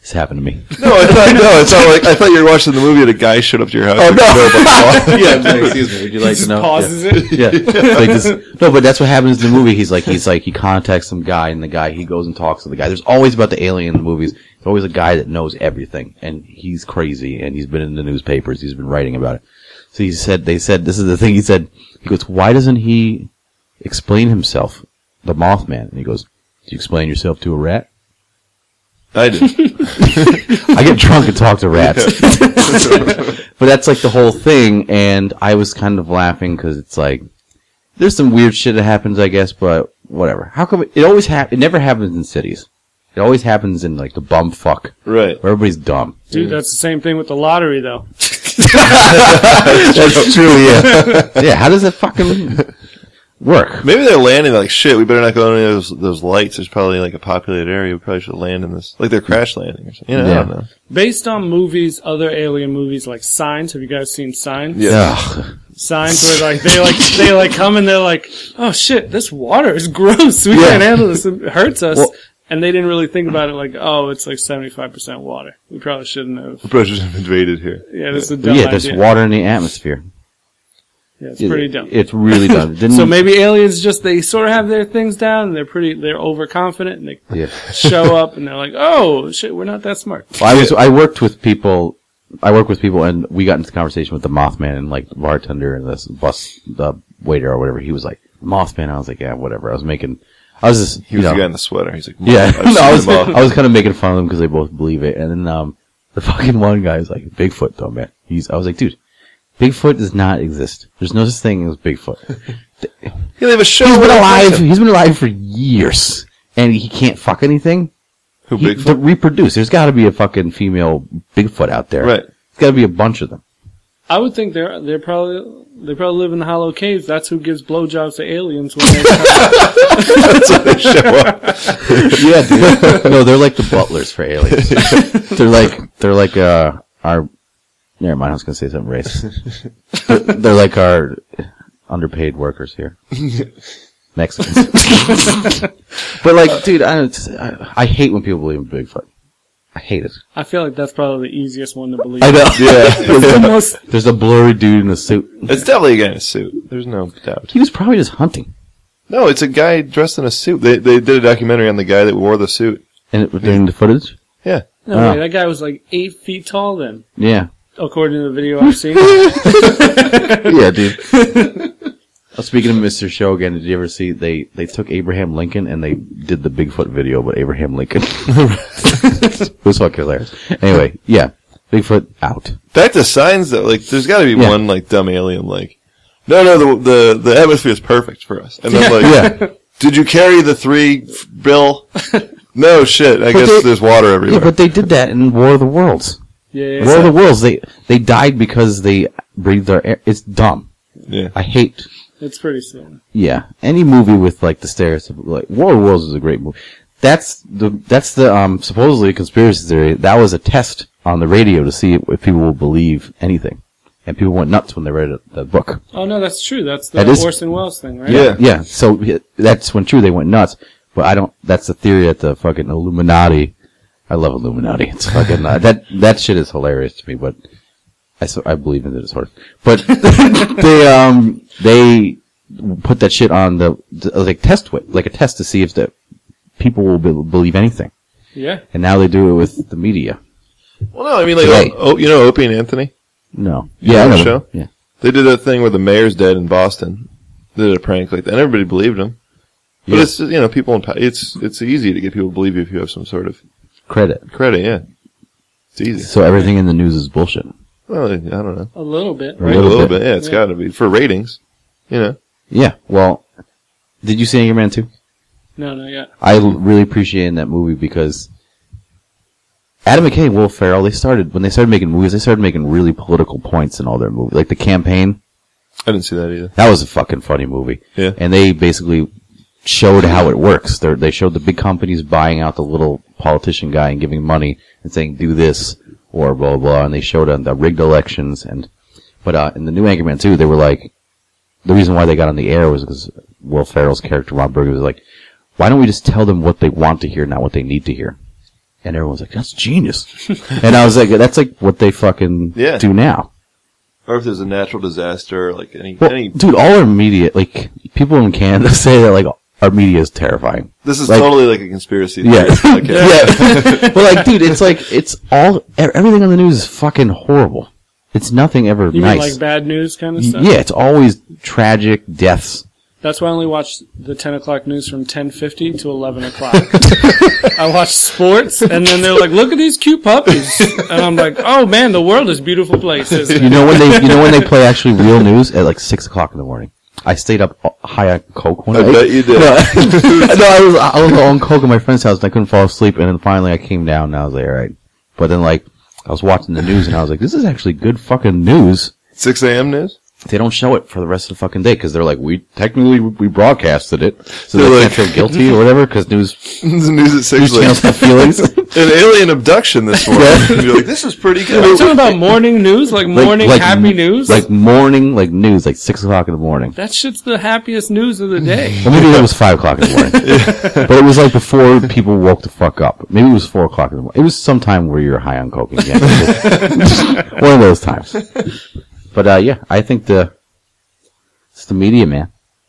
This happened to me. No, I thought no, it's not like I thought you were watching the movie and a guy showed up to your house. Oh, no. yeah, like, excuse me. Would you like He to know? pauses yeah. it. Yeah. Like this, no, but that's what happens in the movie. He's like, he's like, he contacts some guy, and the guy, he goes and talks to the guy. There's always about the alien in the movies. There's always a guy that knows everything, and he's crazy, and he's been in the newspapers. He's been writing about it. So he said, they said, this is the thing. He said, he goes, why doesn't he explain himself, the Mothman? And he goes, do you explain yourself to a rat? I did. I get drunk and talk to rats. But that's like the whole thing, and I was kind of laughing because it's like, there's some weird shit that happens, I guess, but whatever. How come it, it always hap- it never happens in cities. It always happens in like the bumfuck. Right. Where everybody's dumb. Dude, that's the same thing with the lottery, though. That's true, yeah. Yeah, how does it fucking work? Maybe they're landing like shit. We better not go into those those lights. There's probably like a populated area. We probably should land in this. Like they're crash landing or something. You know, Yeah. I don't know. Based on movies, other alien movies like Signs. Have you guys seen Signs? Yeah. Ugh. Signs where like they like they like come and they're like, oh shit, this water is gross. We Yeah. can't handle this. It hurts us. Well- and they didn't really think about it like, oh, it's like seventy-five percent water. We probably shouldn't have. The British have invaded here. Yeah, this is a dumb Yeah, there's idea. water in the atmosphere. Yeah, it's pretty dumb. It's really dumb. Didn't, So maybe aliens just, they sort of have their things down and they're pretty, they're overconfident and they yeah. show up and they're like, oh shit, we're not that smart. Well, I was I worked with people. I worked with people, and we got into conversation with the Mothman and like the bartender and this bus the waiter or whatever. He was like Mothman. I was like, yeah, whatever. I was making. I was just He was you the know, guy in the sweater. He's like, yeah. I've No, seen I was them all. I was kind of making fun of them because they both believe it. And then um the fucking one guy was like, Bigfoot though, man. He's I was like, dude, Bigfoot does not exist. There's no such thing as Bigfoot. Yeah, they have a show. He's been where alive. they- He's been alive for years, and he can't fuck anything. Who He, to Bigfoot? reproduce, there's got to be a fucking female Bigfoot out there. Right. There's got to be a bunch of them. I would think they're, they're probably, they probably live in the hollow caves. That's who gives blowjobs to aliens when they come. That's when they show up. Yeah, dude. No, they're like the butlers for aliens. they're like they're like uh our. Never mind. I was gonna say something racist. they're, they're like our underpaid workers here, Mexicans. But like, dude, I, don't, I I hate when people believe in Bigfoot. I hate it. I feel like that's probably the easiest one to believe. I know. It's the most, There's a blurry dude in a suit. It's definitely a guy in a suit. There's no doubt. He was probably just hunting. No, it's a guy dressed in a suit. They they did a documentary on the guy that wore the suit. And it, during the footage? Yeah. no, Oh. wait, that guy was like eight feet tall then, Yeah. according to the video I've seen. Yeah, dude. Oh, speaking of Mister Show again, did you ever see they, they took Abraham Lincoln and they did the Bigfoot video about Abraham Lincoln? It was fucking hilarious. Anyway, yeah. Bigfoot out. Back to signs though, like there's got to be Yeah. one like dumb alien like, no, no, the the the atmosphere is perfect for us. And then like, Yeah. did you carry the three, f- Bill? No shit. I guess they- there's water Yeah, everywhere. but they did that in War of the Worlds. Yeah, yeah, War of yeah. the Worlds, they, they died because they breathed their air. It's dumb. Yeah. I hate, It's pretty silly. yeah, any movie with like the stereotypical, like War of the Worlds is a great movie. That's the, that's the, um, supposedly conspiracy theory. That was a test on the radio to see if people will believe anything. And people went nuts when they read it, the book. Oh no, that's true. That's the That is- Orson Welles thing, right? Yeah. Yeah, so yeah, that's when true they went nuts. But I don't. That's the theory that the fucking Illuminati. I love Illuminati. It's fucking uh, that that shit is hilarious to me. But I so I believe in it sort of. But they um they put that shit on the, the like test wit like a test to see if the people will be, believe anything. Yeah. And now they do it with the media. Well, no, I mean like, Today. oh, you know, Opie and Anthony. No. You Yeah, know I the know. show? Yeah. They did that thing where the mayor's dead in Boston. They did a prank like that, and everybody believed him. But Yeah. it's you know people in pa- it's it's easy to get people to believe you if you have some sort of Credit. credit. Yeah, it's easy. So everything in the news is bullshit. Well, I don't know. A little bit, A right? A little little bit. bit. Yeah, it's Yeah. got to be for ratings. You know. Yeah. Well, did you see Anchorman two? No, no, yeah. I l- really appreciate in that movie because Adam McKay and Will Ferrell, they started, when they started making movies, they started making really political points in all their movies. Like The Campaign, I didn't see that either. that was a fucking funny movie. Yeah. And they basically showed how it works. They're, they showed the big companies buying out the little politician guy and giving money and saying, do this, or blah, blah, blah. And they showed on the rigged elections. And, but, uh, in the new Anchorman two, they were like, the reason why they got on the air was because Will Ferrell's character, Ron Burgundy, was like, why don't we just tell them what they want to hear, not what they need to hear? And everyone's like, that's genius. And I was like, that's like what they fucking Yeah. do now. Or if there's a natural disaster, like any, Well, any. dude, all our media, like, people in Canada say that, like, our media is terrifying. This is like- totally like a conspiracy Yeah. theory. Like, Yeah. But, like, dude, it's like, it's all, everything on the news is fucking horrible. It's nothing ever You nice. mean like bad news kind of stuff? Yeah, it's always tragic deaths. That's why I only watch the ten o'clock news from ten fifty to eleven o'clock. I watch sports, and then they're like, look at these cute puppies. And I'm like, oh man, the world is a beautiful place, isn't You it? know when they, you know when they play actually real news at like six o'clock in the morning. I stayed up high on coke one I night. bet you did. No, no, I was I was on coke at my friend's house and I couldn't fall asleep. And then finally I came down and I was like, all right. But then like I was watching the news and I was like, this is actually good fucking news. six a.m. news? They don't show it for the rest of the fucking day because they're like, we technically we broadcasted it, so They're they like- can't feel guilty or whatever because news the news at six. news channels Like, have feelings. an alien abduction this morning. And you're like, this is pretty Are you good. talking about morning news? Like morning like, happy news? Like morning, like news, like six o'clock in the morning. that shit's the happiest news of the day. Well, maybe it was five o'clock in the morning. But it was like before people woke the fuck up. Maybe it was four o'clock in the morning. It was some time where you're high on coke again. One of those times. But, uh, yeah, I think the, it's the media, man.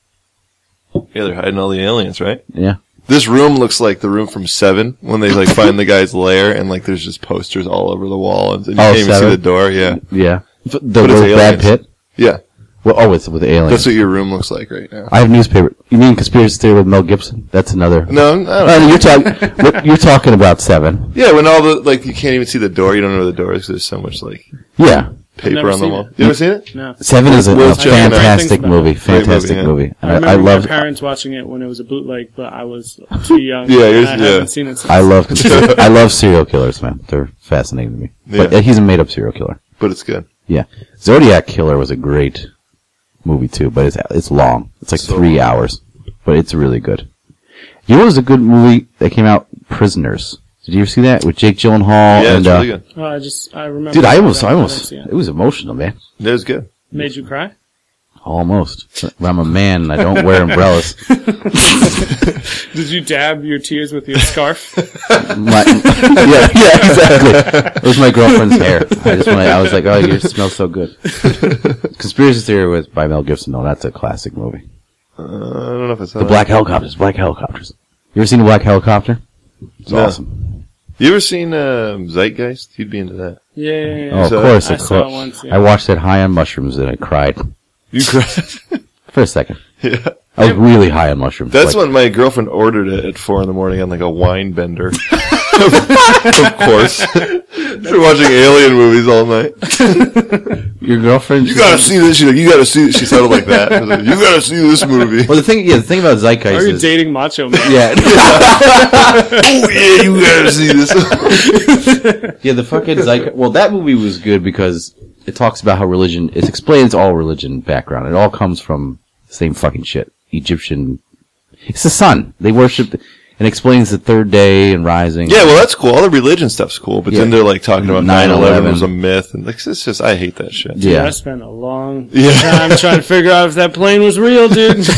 Yeah, they're hiding all the aliens, right? Yeah. This room looks like the room from Seven when they like find the guy's lair and like there's just posters all over the wall and you Oh, can't even see Seven? the door. Yeah, Yeah. The, But it's with Brad aliens. Pitt? yeah. Well, oh, it's with aliens. That's what your room looks like right now. I have newspaper. You mean conspiracy theory with Mel Gibson? That's another. No, I don't Uh, know. you're talking. what- You're talking about Seven. Yeah, when all the like you can't even see the door. You don't know where the door is. 'Cause there's so much like Yeah, paper never on the seen wall. it. You ever seen it? No. Seven is a, Will a Chamberlain. fantastic Great movie. movie, Fantastic yeah. movie. I And remember I, I my love. parents watching it when it was a bootleg, but I was too young. Yeah, and yours- I yeah. haven't seen it since. I love. conspira- I love serial killers, man. They're fascinating to me. But Yeah. uh, he's a made-up serial killer. But it's good. Yeah, Zodiac Killer was a great movie too, but it's it's long. It's like So three long. hours, but it's really good. You know, what was a good movie that came out? Prisoners. Did you ever see that with Jake Gyllenhaal? Yeah, and, it's really uh, good. Oh, I just, I remember. Dude, I almost, that, I but almost, didn't see it it. was emotional, man. It was good. Made you cry? Almost. But I'm a man and I don't wear umbrellas. Did you dab your tears with your scarf? My, yeah, yeah, exactly. It was my girlfriend's hair. I just wanted, I was like, oh, you smell so good. Conspiracy Theory was by Mel Gibson. No, that's a classic movie. Uh, I don't know if I saw The that. Black Helicopters. Black Helicopters. You ever seen the Black Helicopter? It's No. awesome. You ever seen um, Zeitgeist? You'd be into that. Yeah, yeah, yeah. Oh, of So- course, I of saw it course. once, yeah. I watched it high on mushrooms and I cried You cried. for a second. Yeah. I was really high on mushrooms. That's like, when my girlfriend ordered it at four in the morning on like a wine bender. Of course. After watching alien movies all night. your girlfriend. You gotta see this. She's like, you gotta see this. She sounded like that. I was like, you gotta see this movie. Well, the thing, yeah, the thing about Zeitgeist Are you is, dating Macho Man? yeah, Oh yeah, you gotta see this. yeah, the fucking Zeitgeist. Well, that movie was good because it talks about how religion. It explains all religion background. It all comes from the same fucking shit. Egyptian. It's the sun. They worship. And explains the third day and rising. Yeah, well, that's cool. All the religion stuff's cool, but then Yeah. they're like talking about nine nine eleven eleven was a myth, and like it's just I hate that shit. Dude, Yeah. I spent a long Yeah. time trying to figure out if that plane was real, dude. Is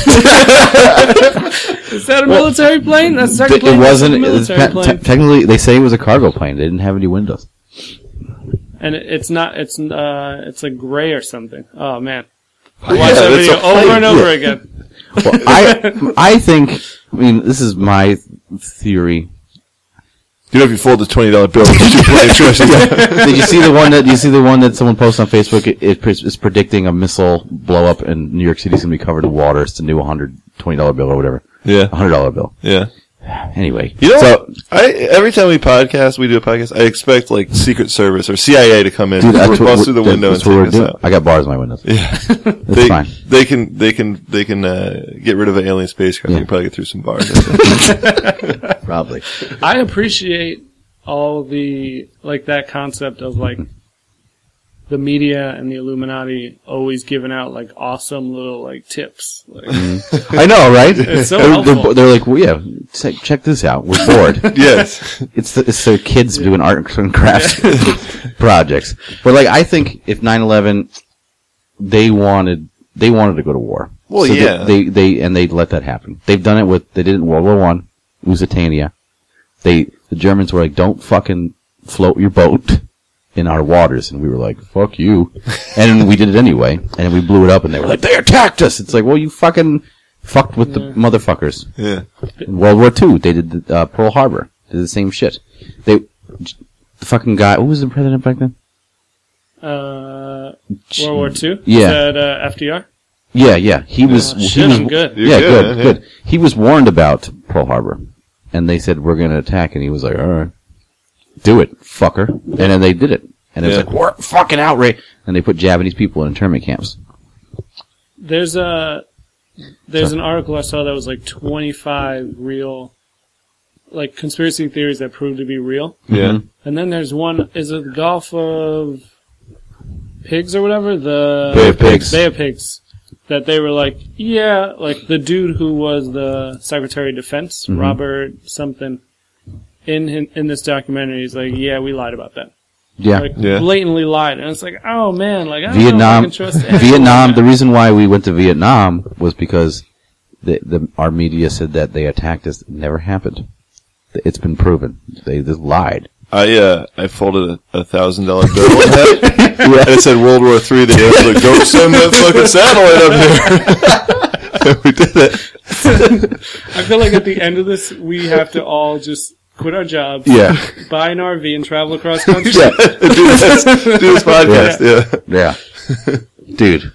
that a military plane? That's the second It plane. That's wasn't. a It was, military te- plane. technically, they say it was a cargo plane. They didn't have any windows. And it, it's not. It's uh. It's like gray or something. Oh man. I Yeah, watched that it's video a plane. over and over Yeah. again. Well, I I think. I mean, this is my theory. You know, if you fold the twenty dollar bill, it's two plane choices. Did you see the one that? Did you see the one that someone posted on Facebook? It, it pre- is predicting a missile blow up and New York City's gonna be covered in water. It's the new one hundred twenty dollar bill or whatever. Yeah, one hundred dollar bill. yeah. Anyway, You know, so I every time we podcast, we do a podcast. I expect like Secret Service or C I A to come in, dude, that's bust what, through the that- window, that's and what we're take us doing. out. I got bars in my windows. Yeah, That's they, fine. They can, they can, they can uh, get rid of an alien spacecraft. Yeah. They can probably get through some bars. I think. Probably. I appreciate all the like that concept of like the media and the Illuminati always giving out like awesome little like tips. Like, I know, right? It's so they're, helpful. they're, they're like, well, yeah, check, check this out. We're bored. Yes, It's the, it's the kids doing art and crafts projects. But like, I think if nine eleven, they wanted they wanted to go to war. Well, So they- yeah. They, they and they let that happen. They've done it with they did it in World War One, Lusitania. They the Germans were like, don't fucking float your boat in our waters. And we were like, fuck you. And we did it anyway. And we blew it up and they were like, they attacked us. It's like, well, you fucking fucked with Yeah. the motherfuckers. Yeah. In World War Two, they did the, uh, Pearl Harbor. Did the same shit. They, the fucking guy, who was the president back then? Uh, World War Two? Yeah. Is that uh, F D R? Yeah, yeah. He was, Oh, he shit, was, I'm good. You're yeah, good, good, man, yeah. good. He was warned about Pearl Harbor. And they said, we're gonna attack. And he was like, alright. Do it, fucker. And then they did it. And it was Yeah. like, we're fucking outraged. And they put Japanese people in internment camps. There's a there's an article I saw that was like twenty-five real, like conspiracy theories that proved to be real. Yeah. Mhm. And then there's one, is it the Gulf of Pigs or whatever? The Bay of Pigs. Bay of Pigs. That they were like, yeah, like the dude who was the Secretary of Defense, Mhm. Robert something, in, in in this documentary, he's like, yeah, we lied about that. Yeah. Like, Yeah. blatantly lied. And it's like, oh man, like, I don't Vietnam, know if I can trust anyone. Vietnam, the reason why we went to Vietnam was because the, the, our media said that they attacked us. It never happened. It's been proven. They just lied. I uh I folded a, a thousand dollar bill in that, and it said World War Three. They had like, don't send that fucking satellite up here. We did it. I feel like at the end of this, we have to all just quit our jobs, Yeah. buy an R V, and travel across country. Yeah. do this, do this podcast. Yeah. Yeah. Dude.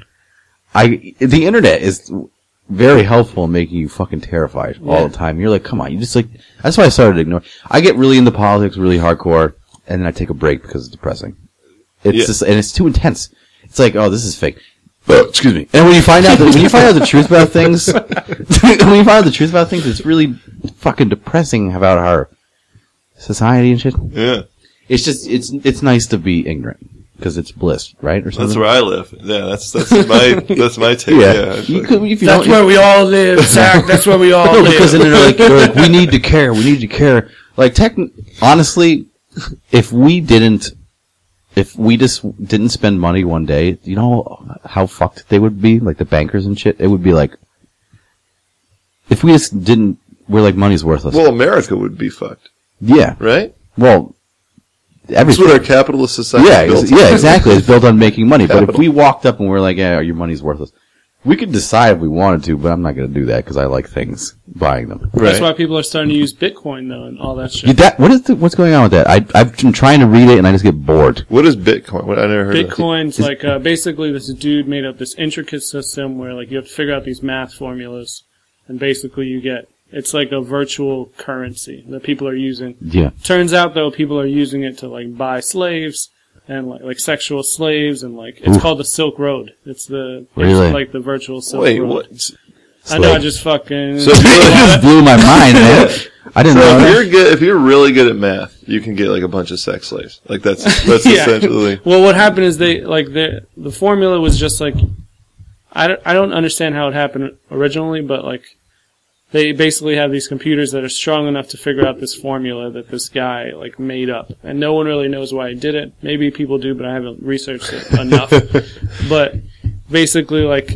I, the internet is very helpful in making you fucking terrified all Yeah. the time. You're like, come on, you just like, that's why I started ignoring. I get really into politics, really hardcore, and then I take a break because it's depressing. It's Yeah. just, and it's too intense. It's like, oh, this is fake. Oh, excuse me. And when you find out that, when you find out the truth about things, when you find out the truth about things, it's really fucking depressing about our society and shit. Yeah. It's just, it's, it's nice to be ignorant. Because it's bliss, right? Or something. That's where I live. Yeah, that's that's my that's my take. Yeah. Yeah. You could, if you That's don't, where we all live, Zach. That's where we all no, live. because then they're like, they're like, we need to care, we need to care. Like, techn- honestly, if we didn't, if we just didn't spend money one day, you know how fucked they would be? Like the bankers and shit? It would be like, if we just didn't, we're like, money's worthless. Well, America would be fucked, yeah. right? Well, That's everything. what our capitalist society Yeah, is built ex- on. yeah, exactly. It's built on making money. But if Capital. we walked up and we're like, yeah, your money's worthless, we could decide if we wanted to, but I'm not going to do that because I like things, buying them. That's Right. why people are starting to use Bitcoin, though, and all that shit. You- that, what is the, what's going on with that? I, I've been trying to read it and I just get bored. What is Bitcoin? What, I never heard of it. Bitcoin's like, uh, basically this dude made up this intricate system where, like, you have to figure out these math formulas, and basically you get, it's like a virtual currency that people are using. Yeah. Turns out, though, people are using it to, like, buy slaves, and, like, like sexual slaves, and, like, it's Oof. called the Silk Road. It's the, Really? it's like the virtual Silk Wait, Road. what? I know, I just fucking... So- It just blew my mind, man. I didn't So know if that. you're good, if you're really good at math, you can get like a bunch of sex slaves. Like that's that's Yeah. essentially. Well, what happened is they like the the formula was just like I don't, I don't understand how it happened originally, but like they basically have these computers that are strong enough to figure out this formula that this guy like made up, and no one really knows why he did it. Maybe people do, but I haven't researched it enough. But basically, like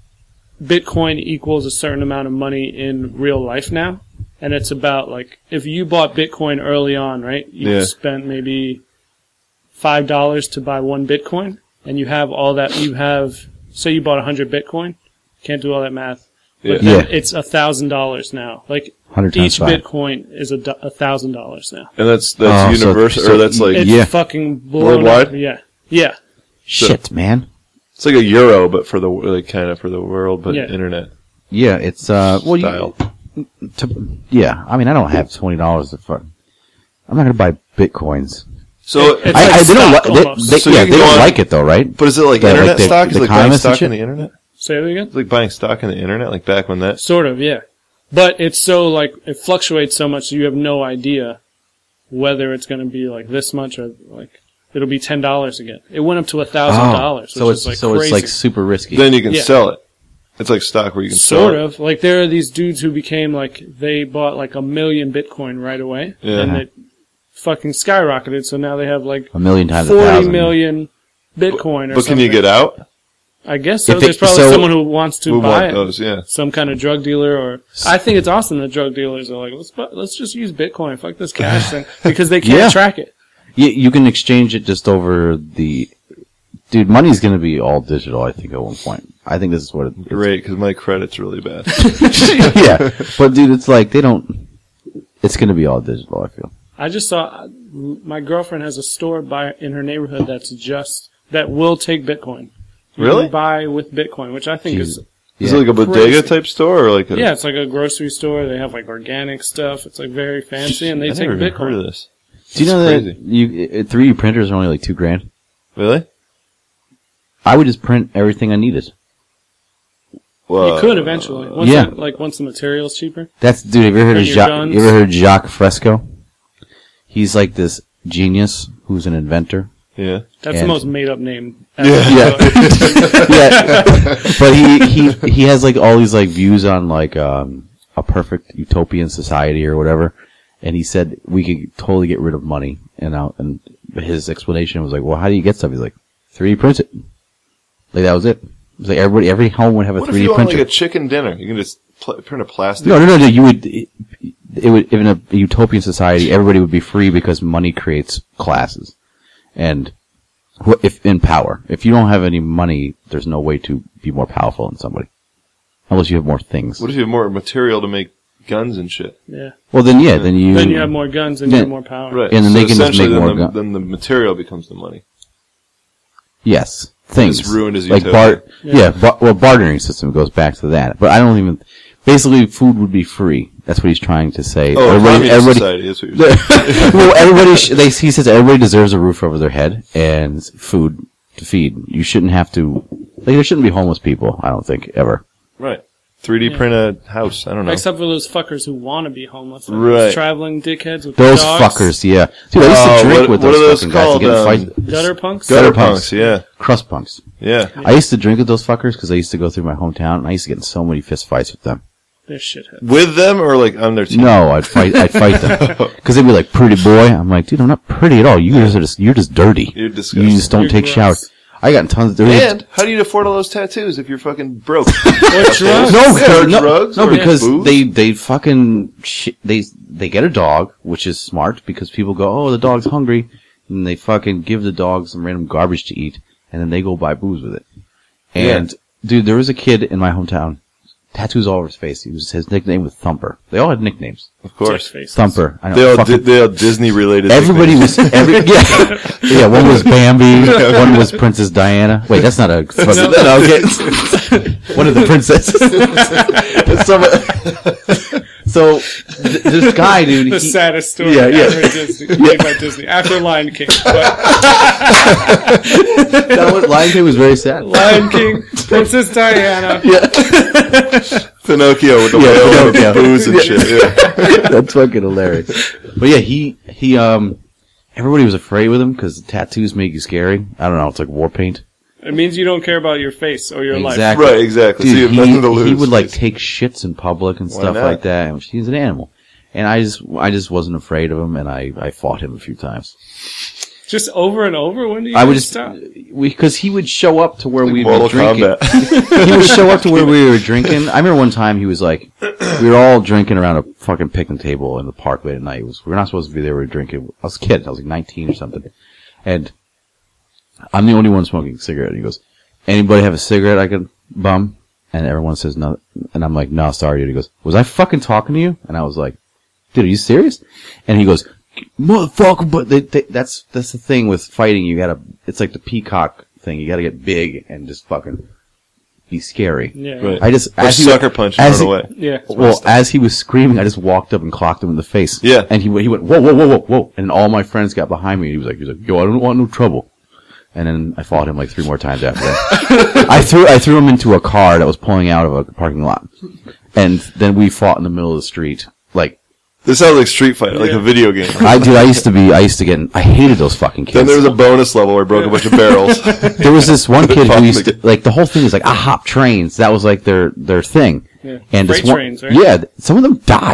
Bitcoin equals a certain amount of money in real life now. And it's about, like, if you bought Bitcoin early on, right? You Yeah. spent maybe five dollars to buy one Bitcoin, and you have all that, you have, say you bought one hundred Bitcoin, can't do all that math, but Yeah. then it's one thousand dollars now. Like, one hundred times each five. Bitcoin is a do- one thousand dollars now. And that's that's Oh, so- universal, so or that's like It's Yeah. fucking blown Worldwide? up. Yeah. Yeah. Shit, man. it's like a euro, but for the like kind of for the world, but Yeah. internet Yeah, it's, uh, well, style. you, to, yeah, I mean, I don't have twenty dollars to fuck. I'm not going to buy Bitcoins. So, It- it's I, like I, they don't, stock li- they, almost. they, So yeah, you they can go don't on- like it though, right? but is it like the- like internet the- stock? Is the it like buying economists and stock in shit? the internet? Say that again? It's like buying stock in the internet, like back when that. Sort of, yeah. But it's so, like, it fluctuates so much you have no idea whether it's going to be, like, this much or, like, it'll be ten dollars again. It went up to one thousand dollars, so which it's, is, like, so crazy. it's like super risky. Then you can Yeah. sell it. It's like stock where you can Sort sell it. of. Like, there are these dudes who became, like, they bought, like, a million Bitcoin right away. Yeah. And it fucking skyrocketed, so now they have, like, a million times a forty thousand. million Bitcoin or But can something. you get out? I guess so. If There's it- probably so- someone who wants to We buy want it. those, yeah. Some kind of drug dealer, or I think it's awesome that drug dealers are like, let's bu- let's just use Bitcoin, fuck this cash thing, because they can't Yeah. track it. You, you can exchange it just over the. Dude, money's going to be all digital, I think, at one point. I think this is what it is. Great, because my credit's really bad. Yeah. But, dude, it's like, they don't. It's going to be all digital, I feel. I just saw my girlfriend has a store by in her neighborhood that's just that will take Bitcoin. You Really? can buy with Bitcoin, which I think Jesus. is Is it like a bodega Crazy. type store or like a? yeah, it's like a grocery store. They have like organic stuff. It's like very fancy, and they I take never even heard of Bitcoin. this. Do you know It's that you three D printers are only like two grand? Really? I would just print everything I needed. Well, You could eventually, once yeah. the, like once the material's cheaper. That's dude. Have you ever heard of Print your Jacques? guns. You ever heard of Jacques Fresco? He's like this genius who's an inventor. Yeah. That's the And- most made up name. Ever. Yeah. Yeah, but he, he he has like all these like views on like um, a perfect utopian society or whatever, and he said we could totally get rid of money. And out and his explanation was like, well, how do you get stuff? He's like, three D print it. Like that was it. It was like everybody, every home would have a What if three D you want printer. like a chicken dinner? You can just pl- print a plastic. No, no, no, no. You would. It, it would in a utopian society, everybody would be free because money creates classes, and wh- if in power, if you don't have any money, there's no way to be more powerful than somebody, unless you have more things. What if you have more material to make guns and shit? Yeah. Well, then yeah, then you Then you have more guns and Yeah. you have more power. Right. And then so they can just essentially make more then the, gun- then the material becomes the money. yes things It's ruined his like utopia. bar yeah, bar- well bartering system goes back to that, but I don't even basically food would be free. That's what he's trying to say. Oh, everybody, communist everybody, society. That's what you're saying. well, everybody. Sh- they, he says everybody deserves a roof over their head and food to feed. You shouldn't have to. Like, there shouldn't be homeless people. I don't think ever. Right. three D Yeah. print a house. I don't know. Except for those fuckers who want to be homeless. Like Right. those traveling dickheads with Those dogs. fuckers, yeah. Dude, I used Oh, to drink what- with what those are those fucking guys to get in called, fights. Gutter punks? Gutter Gutter punks. punks, yeah. Crust punks. Yeah. I used to drink with those fuckers because I used to go through my hometown and I used to get in so many fist fights with them. They're shitheads. With them or like on their team? No, I'd fight. I'd fight them because they'd be like, "Pretty boy." I'm like, "Dude, I'm not pretty at all. You guys are just. You're just dirty. You're disgusting. You just don't You're take gross. showers." I got in tons. There was- And how do you afford all those tattoos if you're fucking broke? Or drugs. No, Yeah, or no, drugs no, or because booze? they they fucking sh- they they get a dog, which is smart because people go, oh, the dog's hungry, and they fucking give the dog some random garbage to eat, and then they go buy booze with it. And dude, there was a kid in my hometown, tattoos all over his face. He was his nickname was Thumper. They all had nicknames. Of course. Dick faces. Thumper. I know. They all, fucking- di- they all Disney related. Everybody was every yeah yeah. One was Bambi, one was Princess Diana. Wait, that's not a fucking, No. no, okay. One of the princesses. so, so th- this guy, dude. The he- saddest story Yeah, yeah. ever in Disney, made by Disney. After Lion King. But that was, Lion King was very sad. Lion King, Princess Diana. Yeah, Pinocchio with the Yeah, whale and the Pinocchio. booze and shit. Yeah. that's fucking hilarious. But yeah, he he um. Everybody was afraid with him because tattoos make you scary. I don't know. It's like war paint. It means you don't care about your face or your life. Exactly. Right, exactly. so you Dude, have nothing to he, lose. he would like take shits in public and Why stuff not? like that. And he's an animal, and I just, I just wasn't afraid of him, and I, I fought him a few times. Just over and over? When do you I would guys just, stop? because he would show up to where Like we'd Mortal be drinking. Kombat. He would show up to where we were drinking. I remember one time he was like, we were all drinking around a fucking picnic table in the park late at night. It was, we were not supposed to be there. We were drinking. I was a kid. I was like nineteen or something, and I'm the only one smoking a cigarette. And he goes, anybody have a cigarette I could bum? And everyone says no. And I'm like, no, sorry, dude. He goes, was I fucking talking to you? And I was like, dude, are you serious? And he goes, motherfucker, but they, they, that's, that's the thing with fighting. You gotta, it's like the peacock thing. You gotta get big and just fucking be scary. Yeah. Right. I just, Or as he- sucker punch and as run he- away. Yeah. well, as he was screaming, I just walked up and clocked him in the face. Yeah. And he he went, whoa, whoa, whoa, whoa, whoa. And all my friends got behind me. And he was like, he was like, yo, I don't want no trouble. And then I fought him like three more times after that. I threw I threw him into a car that was pulling out of a parking lot. And then we fought in the middle of the street. Like, This sounds like Street Fighter, like Yeah. a video game. I dude, I used to be, I used to get, in, I hated those fucking kids. Then there was a bonus level where I broke a bunch of barrels. There was this one kid Fuck who used the- to, like, the whole thing was like, I hop trains. That was like their, their thing. Yeah. And this Freight one, trains, right? yeah, th- some of them die.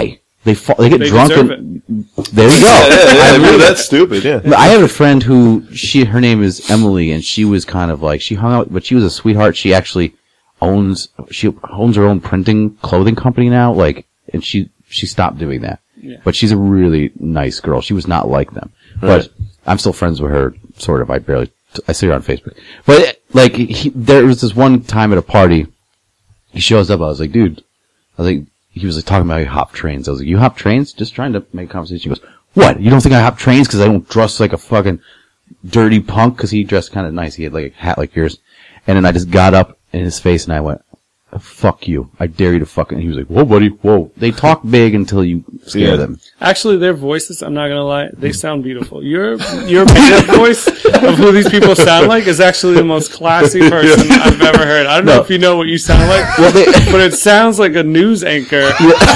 They fall, they get They drunk deserve and there you go. Yeah, yeah, yeah, I I mean, really- that's stupid. Yeah. I have a friend who she her name is Emily, and she was kind of like she hung out, but she was a sweetheart. She actually owns she owns her own printing clothing company now. Like, and she she stopped doing that. Yeah. But she's a really nice girl. She was not like them, Right. but I'm still friends with her. Sort of. I barely I see her on Facebook. But like he, there was this one time at a party, he shows up. I was like, dude, I was like. He was like talking about how he hop trains. I was like, you hop trains? Just trying to make conversation. He goes, what? You don't think I hop trains because I don't dress like a fucking dirty punk? Because he dressed kind of nice. He had like a hat like yours. And then I just got up in his face and I went, fuck you. I dare you to fucking. He was like, whoa, buddy, whoa. They talk big until you scare Yeah. them. Actually, their voices, I'm not gonna lie, they sound beautiful. Your your made-up voice of who these people sound like is actually the most classy person I've ever heard. I don't know No. if you know what you sound like, Well, they, but it sounds like a news anchor.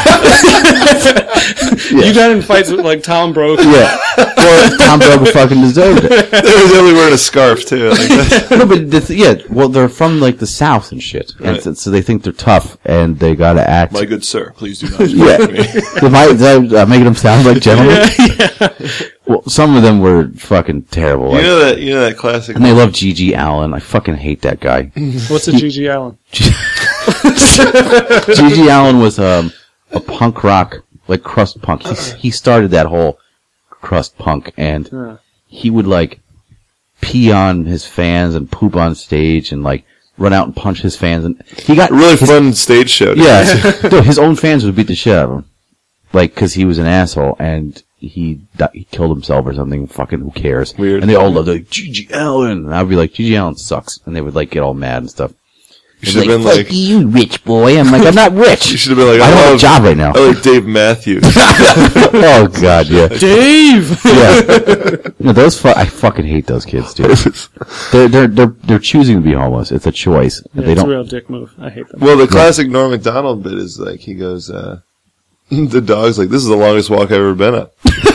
You got in fights with like Tom Brokaw. yeah. Well, Tom Brokaw fucking deserved it. They was only wearing a scarf too. Like that. No, but the th- yeah, well, they're from like the South and shit. And Right. so, so they think they're tough and they gotta act. My good sir, please do not Yeah. smoke me. Am I, is I, uh, making them sound like gentlemen? Well, some of them were fucking terrible. You Like, know that you know that classic. and they love Gigi Allen. I fucking hate that guy. What's a Gigi Allen? Gigi Allen was um, a punk rock, like crust punk. He, he started that whole crust punk, and Huh. he would like pee on his fans and poop on stage and like run out and punch his fans. And he got Really fun stage show. Yeah, dude, his own fans would beat the shit out of him, like because he was an asshole and he di- he killed himself or something. Fucking who cares? Weird. And they all loved like Gigi Allen. And I'd be like, Gigi Allen sucks, and they would like get all mad and stuff. You should have been "Fuck like. you, rich boy. I'm like, I'm not You rich. should have been like. I don't have a love- job right now. I like Dave Matthews. Oh god, yeah, Dave! yeah. No, those fu- I fucking hate those kids, dude. They're they're they're they're choosing to be homeless. It's a choice. Yeah, they it's a don't. real dick move. I hate them. Well, the classic Norm Macdonald bit is like he goes, uh, the dog's like, "This is the longest walk I've ever been on."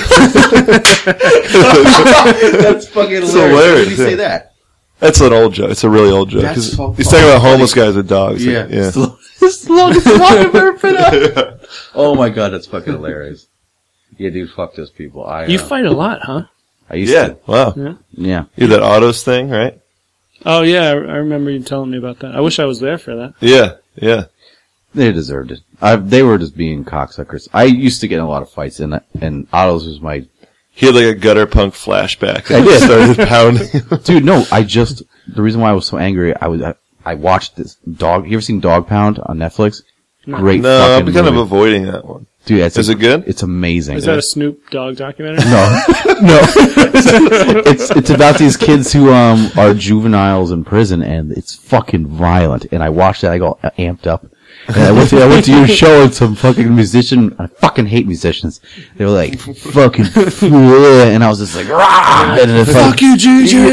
That's fucking hilarious. hilarious. When did he say that? That's an old joke. It's a really old joke. That's 'Cause so he's talking about homeless guys with dogs. Yeah, yeah. It's the it's the longest walk I've ever been on. Oh my god, that's fucking hilarious. Yeah, dude, fuck those people. I You uh, fight a lot, huh? I used Yeah. to. Wow. Yeah. Yeah. You that autos thing, right? Oh yeah, I I remember you telling me about that. I wish I was there for that. Yeah. Yeah. They deserved it. I, they were just being cocksuckers. I used to get in a lot of fights, and and Otto's was my He had like a gutter punk flashback. I did. Started pounding. dude. No, I just the reason why I was so angry. I was I, I watched this dog. You ever seen Dog Pound on Netflix? No. Great. No, fucking I'm kind movie. of avoiding that one. Dude, it's Is a- it good? It's amazing. Is that a Snoop Dogg documentary? No, no. it's it's about these kids who um are juveniles in prison, and it's fucking violent. And I watched that, I got amped up. And I went to I went to your show, and some fucking musician. I fucking hate musicians. They were like fucking, and I was just like, rah! And then fuck you, G G.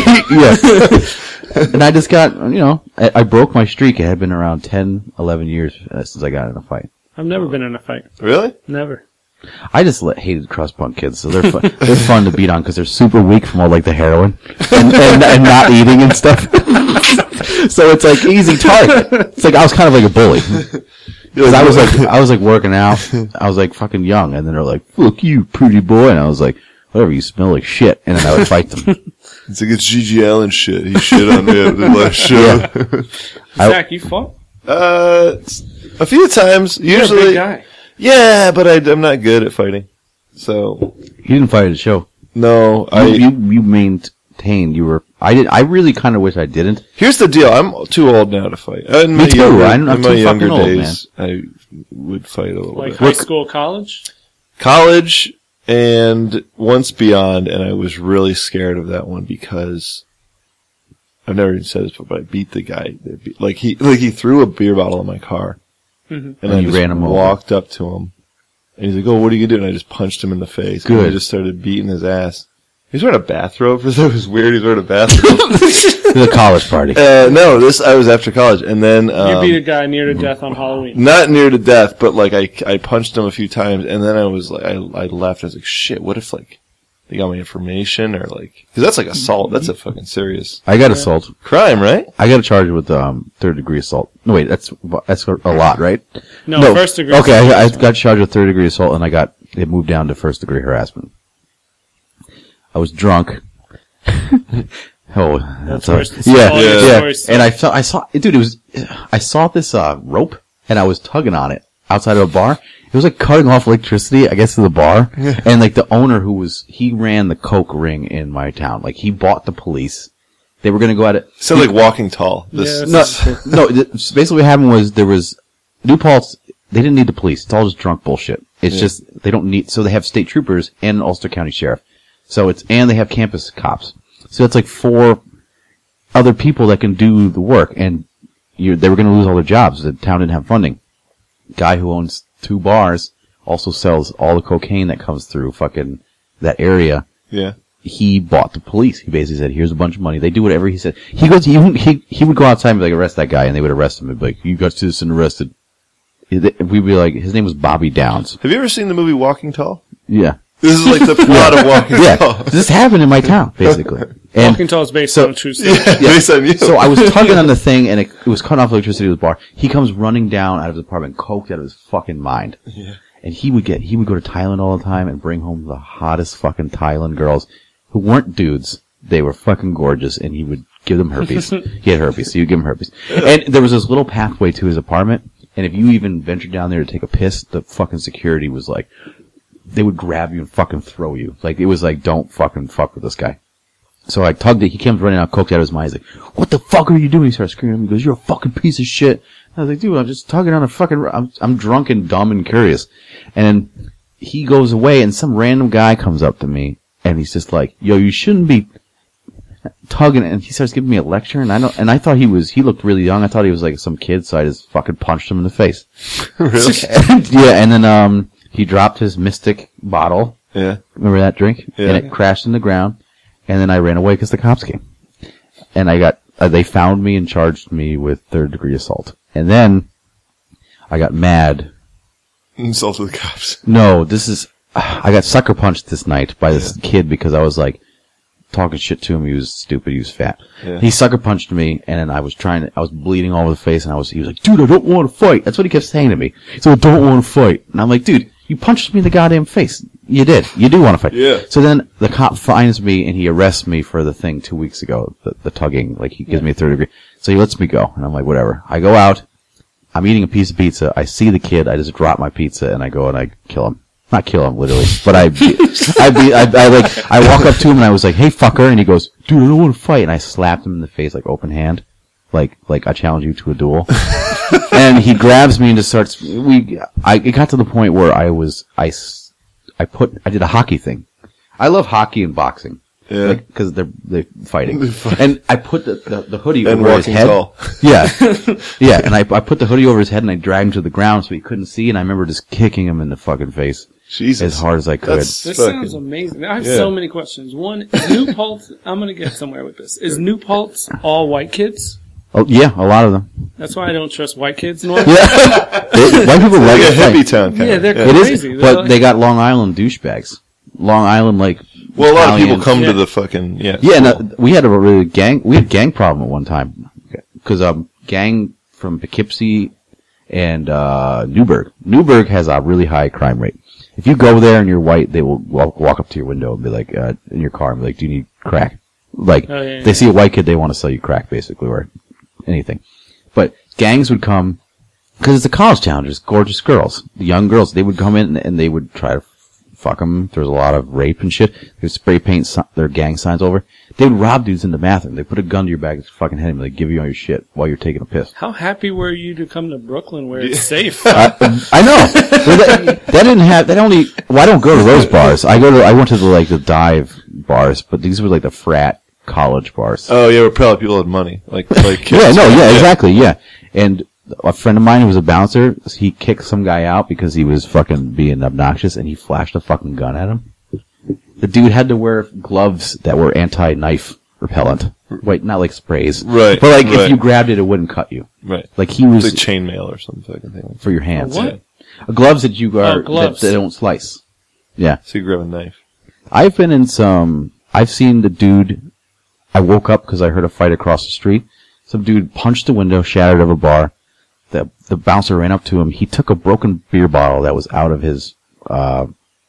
Yeah. And I just got, you know, I, I broke my streak. It had been around ten, eleven years uh, since I got in a fight. I've never been in a fight. Really? Never. I just let, hated crust punk kids, so they're fun, they're fun to beat on because they're super weak from all like the heroin and, and, and not eating and stuff. So it's like easy target. It's like I was kind of like a bully. Because I was like I was like working out. I was like fucking young, and then they're like, "Fuck you, pretty boy," and I was like, "Whatever, you smell like shit," and then I would fight them. It's like it's Gigi Allen shit. He shit on me at the last show. I- Zach, you fought? Uh, a few times. You're Usually, a big guy. yeah, but I, I'm not good at fighting. So You didn't fight at the show. no, You I. you, you maintained. You were. I did. I really kind of wish I didn't. Here's the deal. I'm too old now to fight. In Me my too. Younger, I'm- I'm in my too younger fucking old, days, I would fight a little Like bit. high school, college? College and once beyond, and I was really scared of that one because I've never even said this before, but I beat the guy. that beat- Like he, like he threw a beer bottle in my car, Mhm. and And I you just ran him over. walked up to him, and he's like, "Oh, what are you gonna do?" And I just punched him in the face. And Good. I just started beating his ass. He was wearing a bathrobe. That was weird. He was wearing a bathrobe. To the college party. uh, no, this I was after college, and then um, You beat a guy near to death on Halloween. not near to death, but like I, I punched him a few times, and then I was like, I, I left. I was like, shit, what if like, they got my information or like, cause that's like assault. That's a fucking serious I got assault. crime, right? I got a charge with um, third degree assault. No, wait, that's that's a lot, right? No, no. first degree. Okay, I, I got charged with third degree assault, and I got it moved down to first degree harassment. I was drunk. oh, that's, that's a, yeah, yeah. yeah. And I saw, I saw, dude, it was, I saw this uh, rope, and I was tugging on it outside of a bar. It was like cutting off electricity, I guess, to the bar. Yeah. And like the owner who was, he ran the coke ring in my town. Like he bought the police. They were going to go at it. So like Walking Tall. This, yeah, no, no, basically what happened was there was, New Paltz, they didn't need the police. It's all just drunk bullshit. It's yeah. just, they don't need, so they have state troopers and Ulster County Sheriff. So it's, and they have campus cops. So it's like four other people that can do the work. And you, they were going to lose all their jobs. The town didn't have funding. Guy who owns two bars also sells all the cocaine that comes through fucking that area. Yeah. He bought the police. He basically said, here's a bunch of money. They do whatever he said. He goes, he, he, he would go outside and be like, arrest that guy, and they would arrest him and be like, you got citizen arrested. We'd be like, his name was Bobby Downs. Have you ever seen the movie Walking Tall? Yeah. This is like the plot of Walking yeah. Tall. This happened in my town, basically. And Walking Tall is based so, on a true story. Yeah, yeah. Based on you. So I was tugging on the thing, and it, it was cutting off electricity to the bar. He comes running down out of the apartment, coked out of his fucking mind. Yeah. And he would get, he would go to Thailand all the time and bring home the hottest fucking Thailand girls who weren't dudes. They were fucking gorgeous, and he would give them herpes. He had herpes, so you give him herpes. And there was this little pathway to his apartment, and if you even ventured down there to take a piss, the fucking security was like, they would grab you and fucking throw you. Like, it was like, don't fucking fuck with this guy. So I tugged it. He comes running out, coked out of his mind. He's like, what the fuck are you doing? He starts screaming at me. He goes, you're a fucking piece of shit. I was like, dude, I'm just tugging on a fucking, I'm, I'm drunk and dumb and curious. And then he goes away, and some random guy comes up to me, and he's just like, yo, you shouldn't be tugging. And he starts giving me a lecture, and I don't, and I thought he was, he looked really young. I thought he was like some kid, so I just fucking punched him in the face. Really? and, yeah, and then, um, he dropped his Mystic bottle. Yeah. Remember that drink? Yeah. And it crashed in the ground. And then I ran away because the cops came. And I got, uh, they found me and charged me with third degree assault. And then I got mad. Insulted the cops. No, this is, uh, I got sucker punched this night by this yeah. kid because I was like talking shit to him. He was stupid. He was fat. Yeah. He sucker punched me, and then I was trying to, I was bleeding all over the face, and I was, he was like, dude, I don't want to fight. That's what he kept saying to me. He said, I don't want to fight. And I'm like, dude, you punched me in the goddamn face. You did. You do want to fight. Yeah. So then the cop finds me, and he arrests me for the thing two weeks ago, the, the tugging. Like, he gives yeah. me a third degree. So he lets me go, and I'm like, whatever. I go out. I'm eating a piece of pizza. I see the kid. I just drop my pizza, and I go and I kill him. Not kill him, literally, but I, be, I, be, I, I like, I walk up to him and I was like, hey fucker, and he goes, dude, I don't want to fight, and I slapped him in the face, like, open hand. Like, like, I challenge you to a duel. And he grabs me and just starts, we, I, it got to the point where I was, I, I put, I did a hockey thing. I love hockey and boxing. Yeah. Like, cause they're, they're fighting. And I put the, the, the hoodie and over his head. Tall. Yeah. Yeah. And I, I put the hoodie over his head and I dragged him to the ground so he couldn't see, and I remember just kicking him in the fucking face. Jesus. As hard as I could. That's this fucking, sounds amazing. I have yeah. so many questions. One, is New Paltz, I'm going to get somewhere with this. Is New Paltz all white kids? Oh, yeah, a lot of them. That's why I don't trust white kids normally. Yeah. they, white people like a it. hippie town. Yeah, they're yeah. crazy. It is, they're but like, they got Long Island douchebags. Long Island, like, well, a lot Italian. of people come yeah. to the fucking, yeah. Yeah, and uh, we had a really gang, we had gang problem at one time. Cause, um, gang from Poughkeepsie and, uh, Newburgh. Newburgh has a really high crime rate. If you go there and you're white, they will walk, walk up to your window and be like, uh, in your car and be like, do you need crack? Like, oh, yeah, they yeah. see a white kid, they want to sell you crack, basically, or anything. But gangs would come, cause it's a college town, there's gorgeous girls. The young girls, they would come in and, and they would try to fuck them. There was a lot of rape and shit. They would spray paint si- their gang signs over. They would rob dudes in the bathroom. They put a gun to your back of your fucking head and they give you all your shit while you're taking a piss. How happy were you to come to Brooklyn where it's safe? I, I know. Well, that, that didn't have, that only, well, I don't go to those bars. I go to, I went to the, like, the dive bars, but these were like the frat college bars. Oh, yeah, where probably people had money. Like, like kids. Yeah, no, yeah, exactly, yeah. And a friend of mine who was a bouncer, he kicked some guy out because he was fucking being obnoxious, and he flashed a fucking gun at him. The dude had to wear gloves that were anti-knife repellent. Wait, not like sprays. Right. But like, right. if you grabbed it, it wouldn't cut you. Right. Like he was... Like chainmail or some fucking thing. For your hands. What? Yeah. Gloves that you are, oh, gloves. That, that don't slice. Yeah. So you grab a knife. I've been in some. I've seen the dude. I woke up because I heard a fight across the street. Some dude punched the window, shattered of a bar. The the bouncer ran up to him. He took a broken beer bottle that was out of his uh,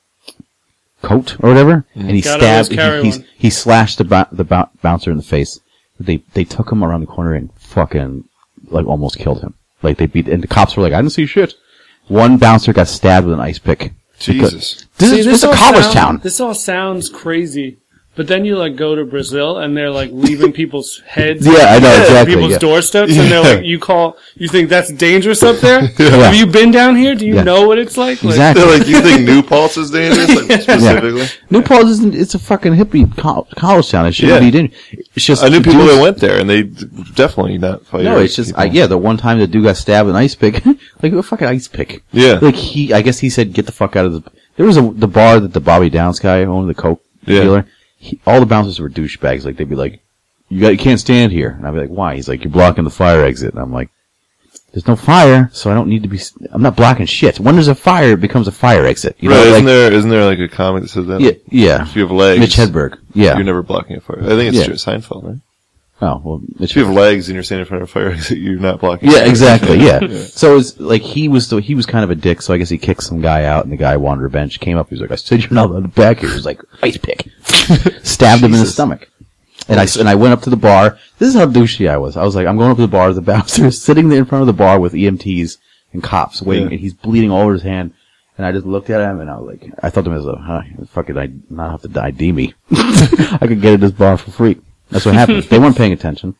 coat or whatever, mm. and he Got stabbed. He, he, he slashed the ba- the ba- bouncer in the face. They they took him around the corner and fucking like almost killed him. Like they beat, and the cops were like, "I didn't see shit." One bouncer got stabbed with an ice pick. Jesus, this See, is this this a college sound, town. This all sounds crazy. But then you like go to Brazil and they're like leaving people's heads, yeah, I know exactly, people's yeah. doorsteps, yeah. and they're like, you call, you think that's dangerous up there? Yeah. Have you been down here? Do you Yeah. know what it's like? Like Exactly. They're like, you think New Paltz is dangerous, like, specifically? Yeah. New Paltz isn't. It's a fucking hippie co- college town. It shouldn't Yeah. be dangerous. It's just I knew people dudes- that went there, and they definitely not fight. No, it's just I, yeah. The one time the dude got stabbed with an ice pick, like a fucking ice pick. Yeah. Like he, I guess he said, "Get the fuck out of the." There was a the bar that the Bobby Downs guy owned, the coke Yeah. dealer. He, all the bouncers were douchebags. Like they'd be like, "You got, you can't stand here," and I'd be like, "Why?" He's like, "You're blocking the fire exit," and I'm like, "There's no fire, so I don't need to be. I'm not blocking shit. When there's a fire, it becomes a fire exit." You right, know, isn't like, there isn't there like a comic that says that? yeah, yeah. If you have legs, Mitch Hedberg. Yeah. you're never blocking a fire. I think it's Yeah. true. Seinfeld, right? Oh well, Mitch If you have legs and you're standing in front of a fire exit, you're not blocking. Yeah, fire. exactly. Yeah. Yeah. So it's like he was the, he was kind of a dick. So I guess he kicked some guy out, and the guy wanted revenge. Came up, he was like, "I said you're not on the back here." He was like, "Ice pick," stabbed him in the Jesus. stomach. And I and I went up to the bar. This is how douchey I was. I was like, I'm going up to the bar. The bouncer is sitting there in front of the bar with E M Ts and cops waiting, Yeah. and he's bleeding all over his hand. And I just looked at him, and I was like, I thought to myself, huh, fuck it, I not have to I D me. I could get at this bar for free. That's what happened. They weren't paying attention.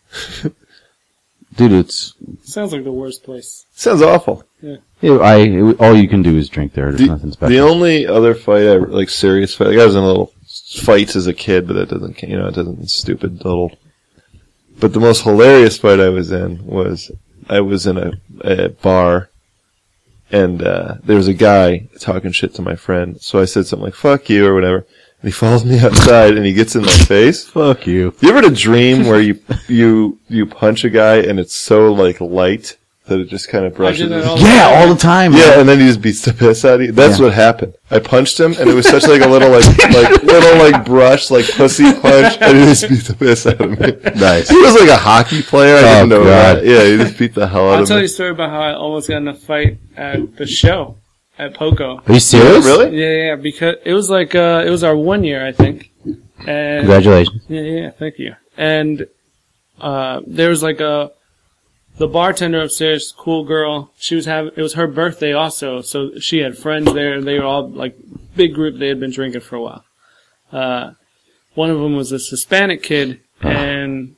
Dude, it's sounds like the worst place. Sounds awful. Yeah, I it, all you can do is drink there. There's The, nothing special. the only other fight, I like serious fight, like I was in little fights as a kid, but that doesn't, you know, it doesn't, it's stupid little. But the most hilarious fight I was in was, I was in a, a bar, and uh there was a guy talking shit to my friend, so I said something like, fuck you, or whatever. And he follows me outside and he gets in my face. Fuck you. You ever had a dream where you, you, you punch a guy and it's so like light that it just kind of brushes? that all Yeah, all the time. Yeah, man. and then he just beats the piss out of you. That's Yeah. what happened. I punched him, and it was such like a little like like little like brush, like pussy punch, and he just beat the piss out of me. Nice. He was like a hockey player. I Oh, didn't know God. that. Yeah, he just beat the hell out I'll of tell me. you a story about how I almost got in a fight at the show at Poco. Are you serious? Really? Yeah, yeah, because it was like uh, it was our one year, I think. And Congratulations. Yeah, yeah, thank you. And uh there was like a the bartender upstairs, cool girl. She was having it was her birthday also, so she had friends there. They were all like big group. They had been drinking for a while. Uh, one of them was this Hispanic kid, and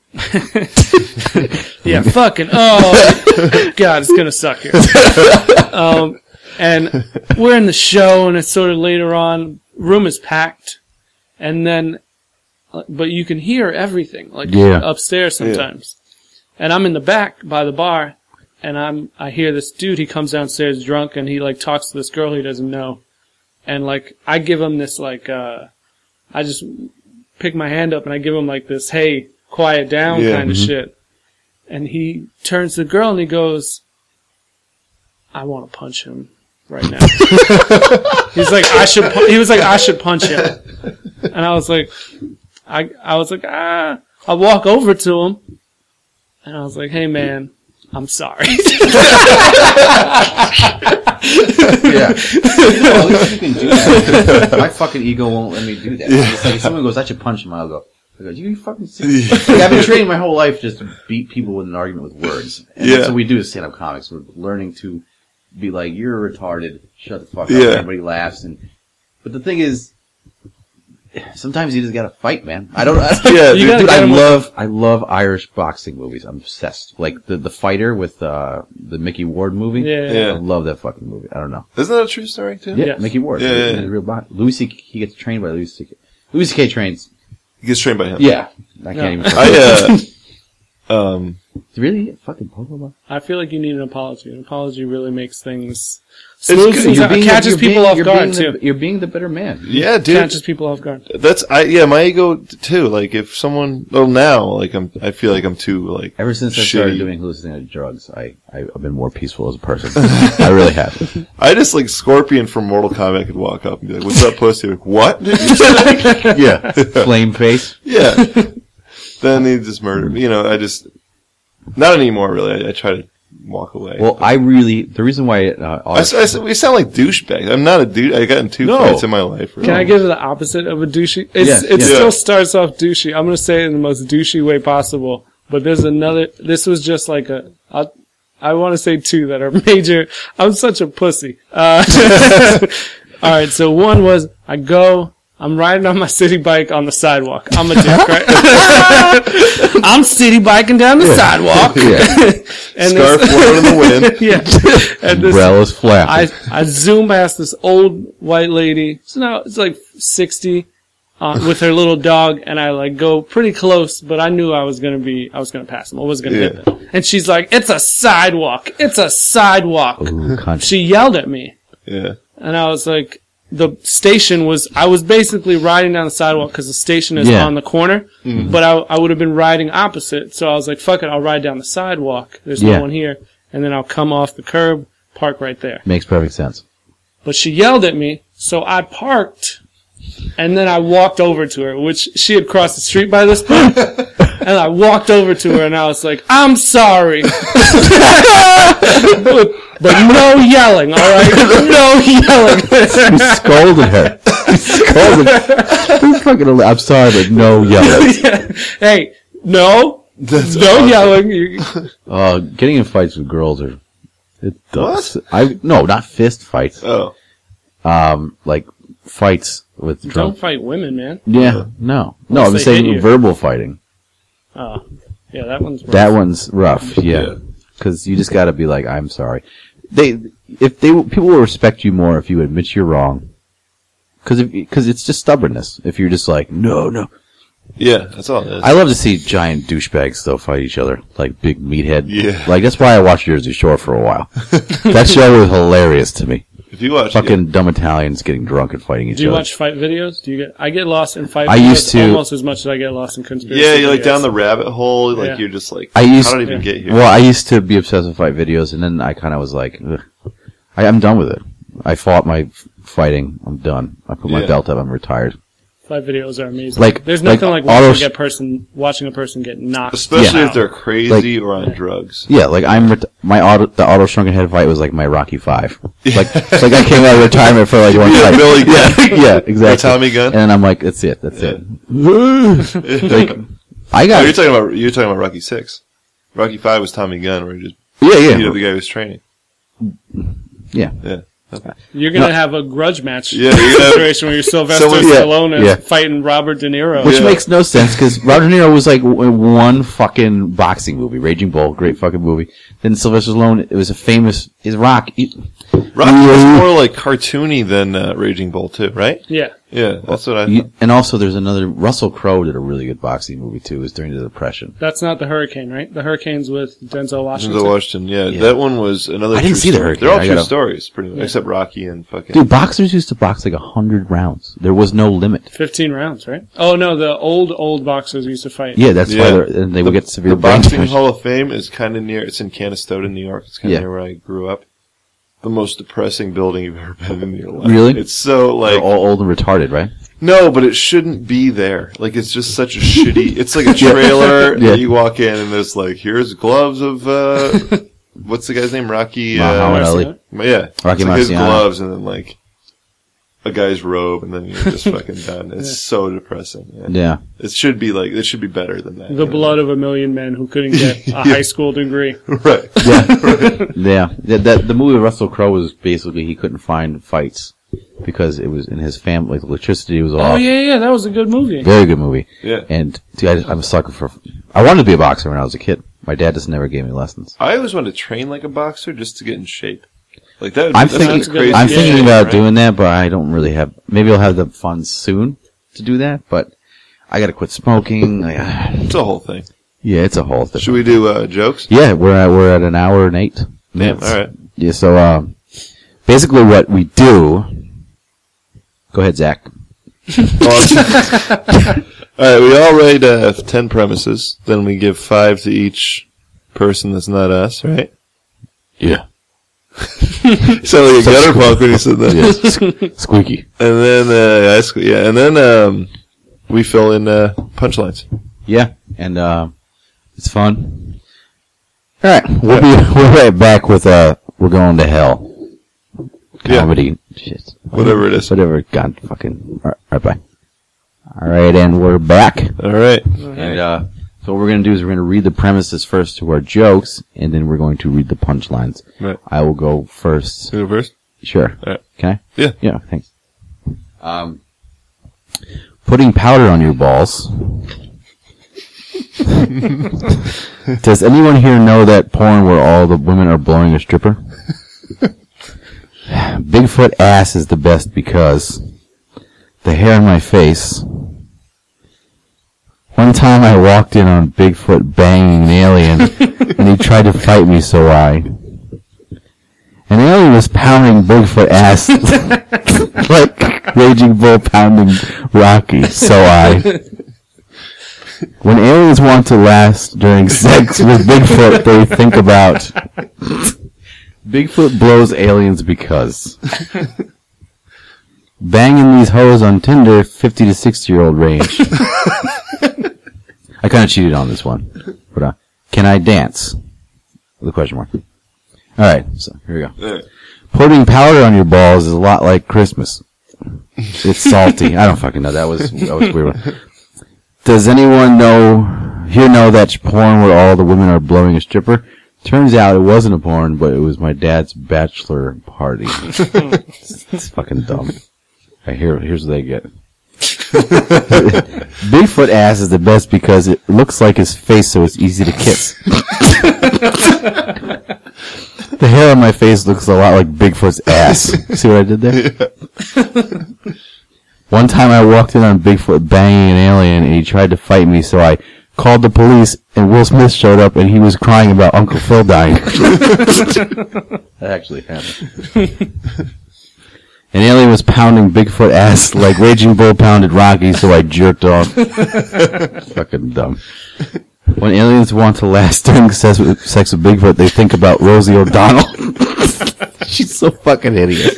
yeah, fucking oh god, it's gonna suck here. Um, and we're in the show, and it's sort of later on. Room is packed, and then. But you can hear everything, like Yeah. upstairs sometimes. Yeah. And I'm in the back by the bar, and I'm I hear this dude. He comes downstairs drunk, and he like talks to this girl he doesn't know, and like I give him this like uh, I just pick my hand up and I give him like this, hey, quiet down Yeah. kind of Mhm. shit. And he turns to the girl and he goes, I want to punch him right now. He's like, I should. Pu-. He was like, I should punch him, and I was like. I I was like, ah, I walk over to him, and I was like, hey man, I'm sorry. Yeah. You know, at least you can do that. My fucking ego won't let me do that. It's like if someone goes, I should punch him, I'll go, I go, you fucking serious? Like, I've been training my whole life just to beat people with an argument with words. And Yeah. that's what we do as stand-up comics. We're learning to be like, you're retarded, shut the fuck up, Yeah. everybody laughs. And But the thing is, sometimes you just gotta fight, man. I don't. I, Yeah, You dude, gotta dude, get I him with- love, I love Irish boxing movies. I'm obsessed. Like the the fighter with uh, the Mickey Ward movie. Yeah. Yeah. I love that fucking movie. I don't know. Isn't that a true story too? Yeah, Yes. Mickey Ward. Yeah, yeah, yeah. He's a real boxer. Louis C K. He gets trained by Louis C K. Louis C K trains. He gets trained by him. Yeah, I can't Yeah. even. I uh, Um, Really? Fucking Pokemon? I feel like you need an apology. An apology really makes things It's smooth. good. Things You're out. being- catches you're people being- off you're guard being too. the- You're being the better man. yeah, dude. Catches people off guard. That's I yeah, my ego too. Like if someone well now, like I'm I feel like I'm too like Ever since I shitty. started doing hallucinated drugs, I, I, I've been more peaceful as a person. I really have. I just like Scorpion from Mortal Kombat could walk up and be like, "What's up, pussy?" Like, what? Did you say? Yeah. Flame face. Yeah. Then he just murdered me. You know, I just not anymore. Really, I, I try to walk away. Well, I really, the reason why, uh, I, I, I, we sound like douchebags. I'm not a douche. I got in two No. fights in my life. Can I give it the opposite of a douchey? It's, Yes, it yes. still Yeah. starts off douchey. I'm going to say it in the most douchey way possible. But there's another, this was just like a, I'll, I want to say two that are major. I'm such a pussy. Uh, alright, so one was, I go, I'm riding on my city bike on the sidewalk. I'm a dick, right? I'm city biking down the sidewalk. Yeah. And Scarf this, blowing in the wind. yeah. And this, Umbrella's I, flapping. I zoom past this old white lady. So now it's like sixty, uh, with her little dog, and I like go pretty close, but I knew I was gonna be, I was gonna pass them. I was gonna hit Yeah. them. And she's like, "It's a sidewalk. It's a sidewalk." Ooh, cunt. She yelled at me, Yeah. and I was like, the station was, I was basically riding down the sidewalk because the station is Yeah. on the corner, but I, I would have been riding opposite. So I was like, fuck it, I'll ride down the sidewalk. There's Yeah. no one here. And then I'll come off the curb, park right there. Makes perfect sense. But she yelled at me, so I parked, and then I walked over to her, which she had crossed the street by this point. And I walked over to her, and I was like, "I'm sorry." but, but no yelling, alright? No yelling. You scolded her. You scolded her. You fucking, I'm sorry, but no yelling. Yeah. Hey, no. That's no awesome. yelling. You- Uh, getting in fights with girls are, it does. I, no, not fist fights. Oh. Um, like, fights with Don't drunk. fight women, man. Yeah, no. No, Unless I'm they saying hit you. verbal fighting. Oh, yeah, that one's rough. That one's rough, yeah. Yeah. Because you just got to be like, I'm sorry. They, if they, people will respect you more if you admit you're wrong. Because because it's just stubbornness. If you're just like, no, no. Yeah, that's all it is. I love to see giant douchebags though fight each other, like big meathead. Yeah. Like that's why I watched Jersey Shore for a while. That show was hilarious to me. if you watch Fucking dumb Italians getting drunk and fighting each Do you other. watch fight videos? Do you get? I get lost in fight. I videos used to- almost as much as I get lost in conspiracy. Yeah, you're like videos. down the rabbit hole. Like Yeah. you're just like, I used- how did I even yeah. get here? Well, I used to be obsessed with fight videos, and then I kind of was like, ugh. I, I'm done with it. I fought my f- fighting. I'm done. I put my Yeah. belt up. I'm retired. Fight videos are amazing. Like- there's like nothing like, auto- watching a person watching a person get knocked. Especially out. if they're crazy or on drugs. Yeah, like I'm ret- my auto the auto shrunken head fight was like my Rocky Five. Like it's like I came out of retirement for like one Yeah, fight. Billy Gunn. Yeah, exactly. Or Tommy Gunn. And I'm like, that's it. That's Yeah. it. Like I Oh, got you're talking about you're talking about Rocky Six. Rocky Five was Tommy Gunn, where he just yeah beat up yeah the guy who was training. yeah. Yeah. You're gonna No. have a grudge match Yeah, you're gonna have- situation where you're Sylvester Someone- yeah, Stallone is yeah. fighting Robert De Niro. Which Yeah. makes no sense because Robert De Niro was like w- one fucking boxing movie, Raging Bull, great fucking movie. Then Sylvester Stallone, it was a famous his Rock. He, Rocky was more like cartoony than uh, Raging Bull too, right? yeah, Yeah, that's what I you- thought. and also there's another Russell Crowe did a really good boxing movie too. It was during the Depression. that's not the Hurricane, right? The Hurricane's with Denzel Washington. Denzel Washington, yeah, Yeah. that one was another. I didn't true see The story. Hurricane. They're all I true gotta- stories, pretty much, Yeah. except Rocky and fucking. Dude, boxers used to box like a hundred rounds. There was no limit. Fifteen rounds, right? Oh no, the old old boxers used to fight. Yeah, that's why Yeah. they're, and they would The- get severe The brain Boxing damage. Hall of Fame is kind of near. It's in Canastota, New York. It's kind of Yeah. near where I grew up. The most depressing building you've ever been in your life. Really? It's so like They're all old and retarded, right? no, but it shouldn't be there. Like it's just such a shitty. It's like a trailer. Yeah. And you walk in and there's like here's gloves of uh, what's the guy's name? Rocky. Muhammad Uh, Ali. yeah, Rocky it's like his Marciano. gloves and then like a guy's robe and then you're just fucking done. It's so depressing. Yeah. Yeah. It should be like it should be better than that. The blood of a million men who couldn't get a high school degree. right. Yeah. yeah. That, that, the movie with Russell Crowe was basically he couldn't find fights because it was in his family. Like, the electricity was Oh off. yeah, yeah, that was a good movie. Very good movie. Yeah. And dude, I, I'm a sucker for. I wanted to be a boxer when I was a kid. My dad just never gave me lessons. I always wanted to train like a boxer just to get in shape. Like that. Would, I'm that thinking. sounds crazy. I'm Yeah, thinking yeah, about right. doing that, but I don't really have. Maybe I'll have the funds soon to do that. But I got to quit smoking. I, It's a whole thing. Yeah, it's a whole thing. Should we do uh, jokes? Yeah, we're at, we're at an hour and eight minutes. All right. Yeah, so um, basically what we do... Go ahead, Zach. All right, we all rate uh, ten premises. Then we give five to each person that's not us, right? Yeah. So like a gutter punk when you said that. Yeah, squeaky. And then, uh, I sque- yeah, and then um, we fill in uh, punchlines. Yeah, and uh, it's fun. All right, we'll be we're right back with uh, We're Going to Hell. Comedy. Yeah. Shit. Whatever it is. Whatever. God, fucking. All right, right, bye. All right, and we're back. All right. And uh, so what we're going to do is we're going to read the premises first to our jokes, and then we're going to read the punchlines. Right. I will go first. You go first? Sure. All right. Can I? Yeah. Yeah, thanks. Um, putting powder on your balls. Does anyone here know that porn where all the women are blowing a stripper? Bigfoot ass is the best because the hair on my face. One time I walked in on Bigfoot banging an alien and he tried to fight me, so I... An alien was pounding Bigfoot ass like Raging Bull pounding Rocky, so I... When aliens want to last during sex with Bigfoot, they think about... Bigfoot blows aliens because... Banging these hoes on Tinder, fifty to sixty year old range. I kind of cheated on this one. But, uh, can I dance? With a question mark. Alright, so here we go. Right. Putting powder on your balls is a lot like Christmas. It's salty. I don't fucking know. That was, that was weird. Does anyone know, here know that porn where all the women are blowing a stripper? Turns out it wasn't a porn, but it was my dad's bachelor party. it's, it's fucking dumb. Right, here, here's what they get. Bigfoot ass is the best because it looks like his face, so it's easy to kiss. The hair on my face looks a lot like Bigfoot's ass. See what I did there? Yeah. One time I walked in on Bigfoot banging an alien, and he tried to fight me, so I called the police, and Will Smith showed up, and he was crying about Uncle Phil dying. That actually happened. An alien was pounding Bigfoot ass like Raging Bull pounded Rocky, so I jerked off. Fucking dumb. When aliens want to last during sex with, sex with Bigfoot, they think about Rosie O'Donnell. She's so fucking idiot.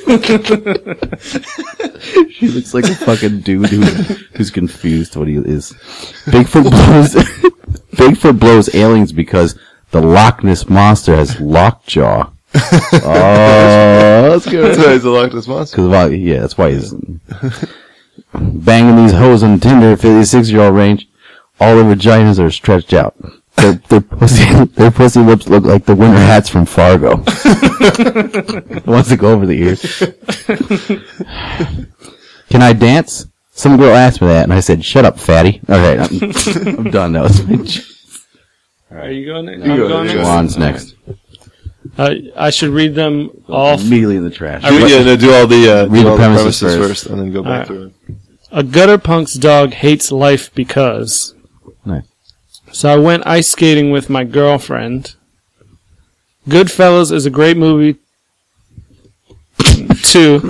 She looks like a fucking dude who, who's confused what he is. Bigfoot blows, Bigfoot blows aliens because the Loch Ness Monster has lockjaw. Oh, that's good. That's why he's a Loch Ness Monster. Cause, yeah, that's why he's banging these hoes on Tinder, fifty-six year old range. All their vaginas are stretched out. Their, their pussy, their pussy lips look like the winter hats from Fargo. The ones that go over the ears. Can I dance? Some girl asked me that, and I said, "Shut up, fatty." All right, I'm, I'm done. That was my joke. All right, you going next? You I'm go, going you next. Juan's next. Uh, I should read them all. Immediately in the trash. I read, yeah, no, do all the, uh, read do the all premises, the premises first. first, and then go back right. through it. A gutter punk's dog hates life because... Nice. So I went ice skating with my girlfriend. Goodfellas is a great movie. Two.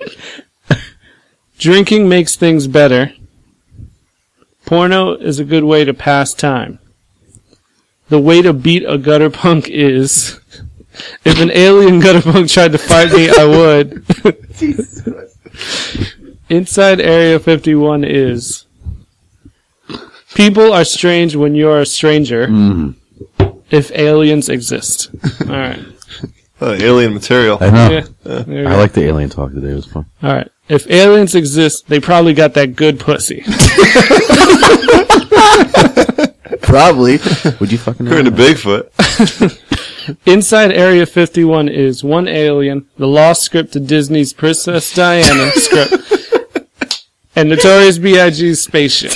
Drinking makes things better. Porno is a good way to pass time. The way to beat a gutter punk is... If an alien gutter punk tried to fight me, I would. Jesus Christ. Inside Area fifty-one is... People are strange when you're a stranger. Mm-hmm. If aliens exist. Alright. Uh, alien material. I know. Yeah. I like the alien talk today. It was fun. Alright. If aliens exist, they probably got that good pussy. Probably. Would you fucking know? You're into Bigfoot. Inside Area fifty-one is one alien, the lost script to Disney's Princess Diana script, and Notorious B I G's spaceship.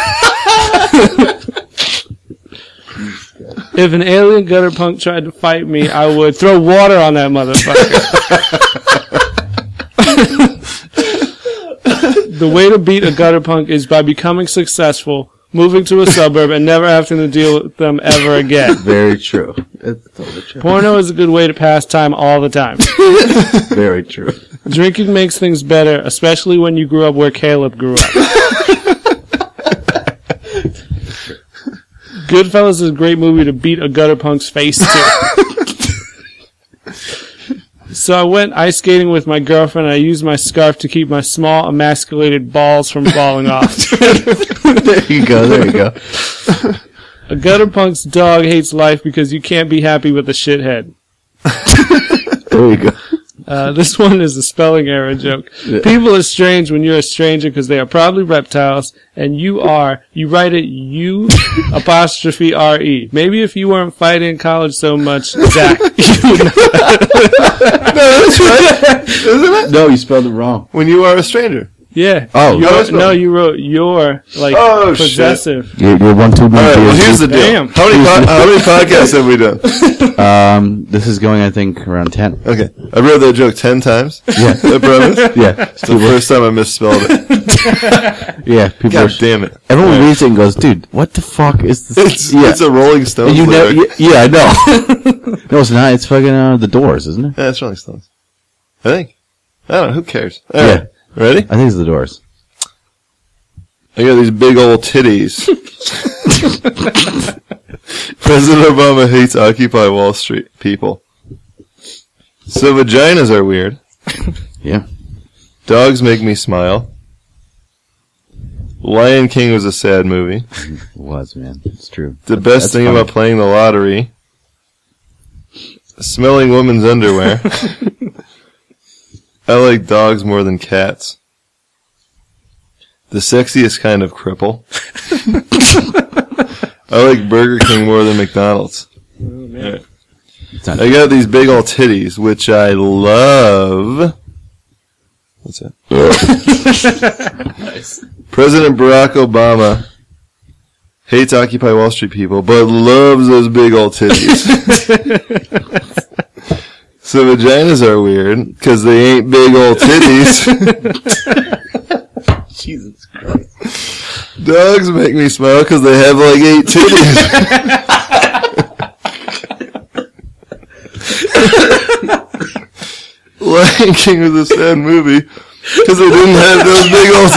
If an alien gutter punk tried to fight me, I would throw water on that motherfucker. The way to beat a gutter punk is by becoming successful, moving to a suburb, and never having to deal with them ever again. Very true. It's totally true. Porno is a good way to pass time all the time. Very true. Drinking makes things better, especially when you grew up where Caleb grew up. Goodfellas is a great movie to beat a gutter punk's face to. So I went ice skating with my girlfriend, and I used my scarf to keep my small, emasculated balls from falling off. There you go, there you go. A gutter punk's dog hates life because you can't be happy with a shithead. There you go. Uh, this one is a spelling error joke. Yeah. People are strange when you're a stranger because they are probably reptiles, and you are, you write it U apostrophe R E. Maybe if you weren't fighting in college so much, Zach, you would know. No, that's right. Isn't it? No, you spelled it wrong. When you are a stranger. Yeah. Oh, You're- no, it's no, not. you wrote your, like, Oh, shit. possessive. You're, you're one, two, All right, well, here's the deal. Damn. How many, po- how many podcasts have we done? Um, this is going, I think, around ten. Okay. I wrote that joke ten times. Yeah. I promise. Yeah. It's the first time I misspelled it. Yeah, people God are, damn it. everyone All right. reads it and goes, dude, what the fuck is this? It's, yeah. it's a Rolling Stones And you know, lyric. yeah, I know. No, it's not. It's fucking, uh, The Doors, isn't it? Yeah, it's Rolling Stones. I think. I don't know. Who cares? All Yeah. right. Ready? I think it's The Doors. I got these big old titties. President Obama hates Occupy Wall Street people. So vaginas are weird. Yeah. Dogs make me smile. Lion King was a sad movie. It was, man. It's true. The best That's thing funny. about playing the lottery. Smelling women's underwear. I like dogs more than cats. The sexiest kind of cripple. I like Burger King more than McDonald's. Oh, man. It's not- I got these big old titties, which I love. What's that? Nice. President Barack Obama hates Occupy Wall Street people, but loves those big old titties. So vaginas are weird, because they ain't big old titties. Jesus Christ. Dogs make me smile because they have like eight titties. Lion King was a sad movie because they didn't have those big old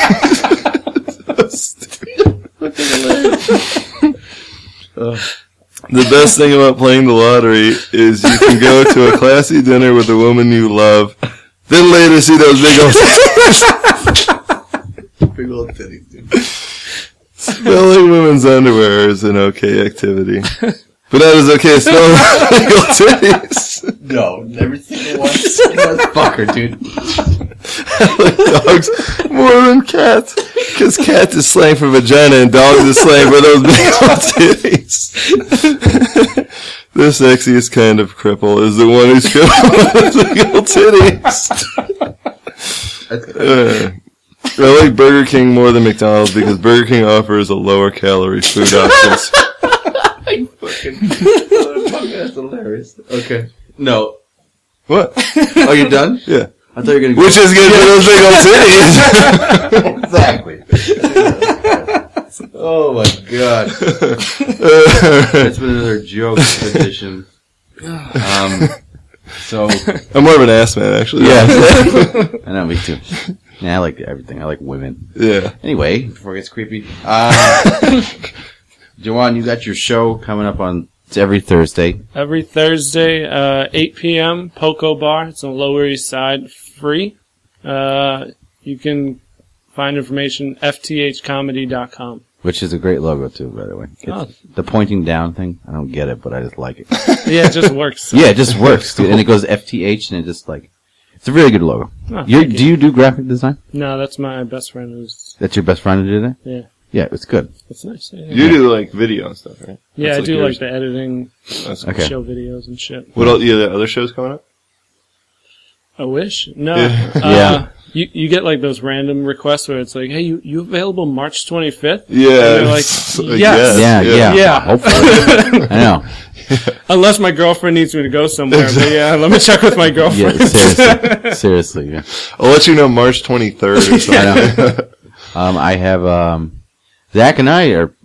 titties. The best thing about playing the lottery is you can go to a classy dinner with a woman you love, then later see those big old titties. Big old titties, dude. Smelling women's underwear is an okay activity. But that is okay, smelling big old titties. No, every single one. Fucker, dude. I like dogs more than cats. Because cat is slang for vagina and dogs is slang for those big old titties. The sexiest kind of cripple is the one who's crippled with big old titties. Uh, I like Burger King more than McDonald's because Burger King offers a lower calorie food options. That's hilarious. Okay. No. What? Oh, you're done? Yeah. I thought you were going to Which is good for those big old titties. Exactly. Oh my god. It's been another joke edition. Um, so. I'm more of an ass man, actually. Yeah. I know, me too. Yeah, I like everything. I like women. Yeah. Anyway, before it gets creepy. Uh, Jawan, you got your show coming up on, it's every Thursday. Every Thursday, uh, eight p.m., Poco Bar. It's on the Lower East Side, free. Uh, you can find information f t h comedy dot com. Which is a great logo too, by the way. It's Oh. The pointing down thing, I don't get it, but I just like it. Yeah, it just works. Yeah, it just works, dude. And it goes F T H and it just like, it's a really good logo. Oh, you thank you. do you do graphic design? No, that's my best friend who's, That's your best friend to do that? yeah, Yeah, it's good. it's nice. Yeah, You do like video and stuff, right? yeah That's I do yours. like the editing, That's Okay. show videos and shit. What else? You have other shows coming up? I wish. No. Yeah. Uh, Yeah. You, you get like those random requests where it's like, hey, you, you available March twenty-fifth? Yeah. And you're like, it's yes. Yeah, yeah. Yeah. Hopefully. I know. Unless my girlfriend needs me to go somewhere. But yeah, let me check with my Yeah, girlfriend. seriously. Seriously, yeah. I'll let you know March twenty-third or something. I know. Um, I have, um, Zach and I are,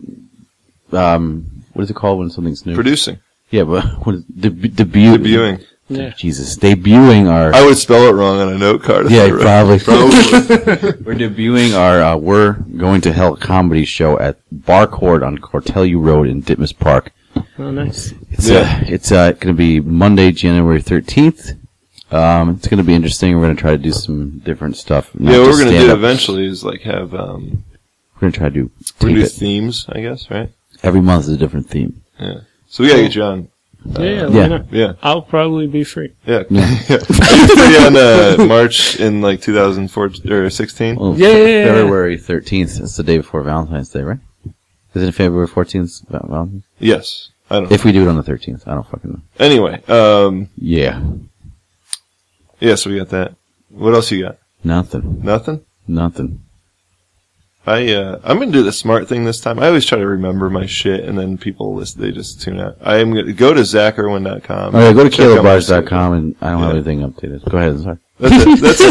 um, what is it called when something's new? Producing. Yeah, but what is deb- debut? Debuting. Yeah. Jesus, debuting our. I would spell it wrong on a note card. if Yeah, I wrote- probably. Probably. We're debuting our uh, We're Going to Hell comedy show at Barcord on Cortelli Road in Ditmas Park. Oh, nice. It's Yeah. uh, it's uh, going to be Monday, January thirteenth. Um, it's going to be interesting. We're going to try to do some different stuff. Not Yeah, what just we're going to do stand-up. eventually is like have, um, We're going to try to do, we're tape gonna do it. themes, I guess, right? Every month is a different theme. Yeah. So we gotta get you on. Yeah, yeah, let yeah. me know. Yeah. I'll probably be free. Yeah. Yeah. yeah. Are you free on, uh, March in like two thousand fourteen or sixteen? Well, Yeah, yeah, yeah. February thirteenth. It's the day before Valentine's Day, right? Is it February fourteenth? Valentine's? Yes. I don't know. If we do it on the thirteenth, I don't fucking know. Anyway, um, Yeah. yeah, so we got that. What else you got? Nothing. Nothing? Nothing. I, uh, I'm gonna do the smart thing this time. I always try to remember my shit and then people list, they just tune out. I am gonna go to Zach Irwin dot com. All right, go to Check out caleb my bars dot com and I don't have Yeah. anything updated. Go ahead. Sorry. That's it. That's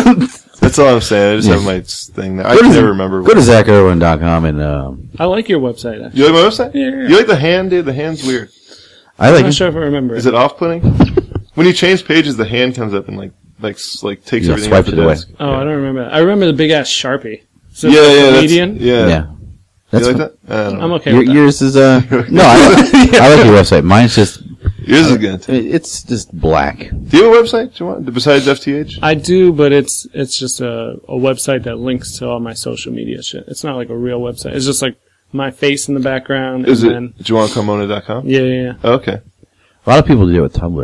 it. That's all I'm saying. I just Yeah. have my thing there. I Go can to- never remember. Go to Zach Irwin dot com and um, I like your website, actually. You like my website? Yeah, yeah. You like the hand, dude? The hand's weird. I I'm like not it. sure if I remember Is it. it off-putting? When you change pages, the hand comes up and like, like, s- like takes Yeah, everything swipes off the it away. desk. Oh, I don't remember that. I remember the big ass Sharpie. Is it Yeah, like yeah, a that's, median? yeah. Yeah. That's you like f- that? I don't know. I'm okay Your, with that. yours is uh no, I, I like your website. Mine's just Yours is good. too. it's just black. Do you have a website? Do you want besides F T H? I do, but it's it's just a, a website that links to all my social media shit. It's not like a real website. It's just like my face in the background. Is and it then, Juan Carmona dot com? Yeah, yeah, yeah. Oh, okay. A lot of people do it with Tumblr.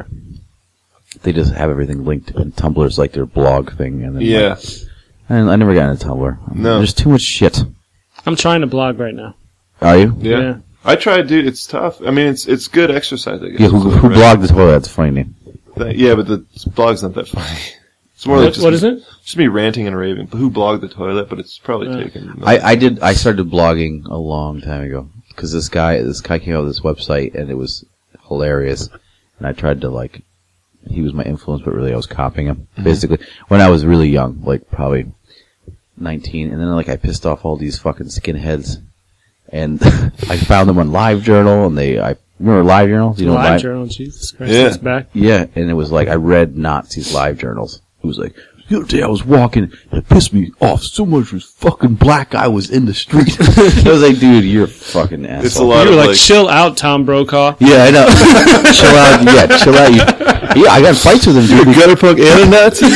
They just have everything linked, and Tumblr's like their blog thing. And then Yeah. like, I, I never got into Tumblr. No. There's too much shit. I'm trying to blog right now. Are you? Yeah. Yeah. I tried, dude. It's tough. I mean, it's it's good exercise, I guess. Yeah. Who, who blogged the toilet? That's a funny name. That- yeah, but the blog's not that funny. It's more like What, just what me, is it? Just me ranting and raving. Who blogged the toilet? But it's probably Uh, taken. I, I did. I started blogging a long time ago because this guy, this guy came out with this website and it was hilarious. And I tried to like, he was my influence, but really I was copying him. Mm-hmm. Basically, when I was really young, like probably nineteen, and then like I pissed off all these fucking skinheads, and I found them on LiveJournal, and they, I remember LiveJournal. Do you know Live Live? journal, Jesus Christ, Yeah. it's back. Yeah, and it was like I read Nazis' live journals. It was like, the other day I was walking, and it pissed me off so much. This fucking black guy was in the street. I was like, dude, you're a fucking asshole. It's a lot You of were like, like. chill out, Tom Brokaw. Yeah, I know. Chill out. Yeah, chill out. You, yeah, I got in fights with him, dude. gutter punk and a Nazi.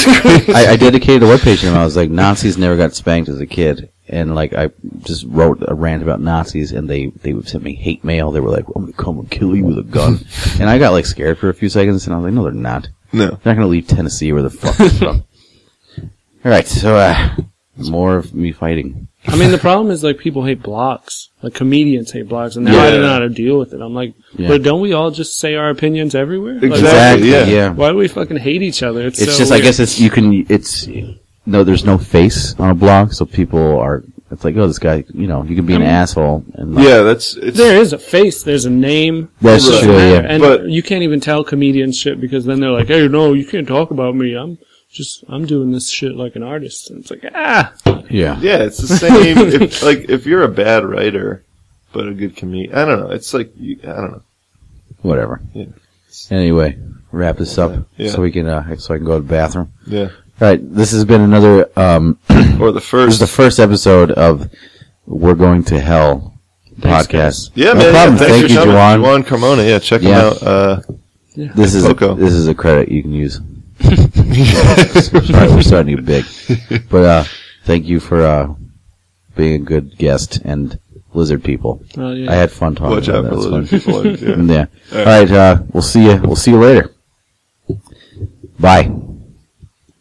I, I dedicated a webpage to him. I was like, Nazis never got spanked as a kid. And like, I just wrote a rant about Nazis, and they, they would send me hate mail. They were like, I'm gonna come and kill you with a gun. And I got like scared for a few seconds, and I was like, no, they're not. No. They're not gonna leave Tennessee where the fuck they're from. Alright, so, uh, more of me fighting. I mean, the problem is like people hate blogs. Like comedians hate blogs, and now Yeah. I don't know how to deal with it. I'm like, Yeah. but don't we all just say our opinions everywhere? Like, Exactly. yeah. yeah. why do we fucking hate each other? It's, It's so just, weird. I guess it's, you can, it's, no, there's no face on a blog, so people are, it's like, oh, this guy, you know, you can be an I mean- asshole. And like, Yeah, that's it's. there is a face, there's a name. That's It doesn't true, matter. yeah. And But- you can't even tell comedians shit because then they're like, hey, no, you can't talk about me. I'm just, I'm doing this shit like an artist. And it's like, ah, yeah. Yeah, it's the same. if, like if you're a bad writer, but a good comedian, I don't know. It's like you, I don't know. Whatever. Yeah. Anyway, wrap this up Yeah. so we can, uh, so I can go to the bathroom. Yeah. Alright, this has been another, um, Or the this is first. the first episode of We're Going to Hell Thanks, podcast. guys. yeah, no man. problem. Yeah, thanks Thank for you, coming. Juwan. Juan Carmona. Yeah, check Yeah. him out. Uh, This is a, Poco. this is a credit you can use. Sorry, we're starting to get big. But, uh, thank you for, uh, being a good guest and lizard people. oh, yeah. I had fun talking watch about out for that. lizard It's fun. people. Yeah. Yeah. Alright, uh, we'll see you, we'll see you later. Bye.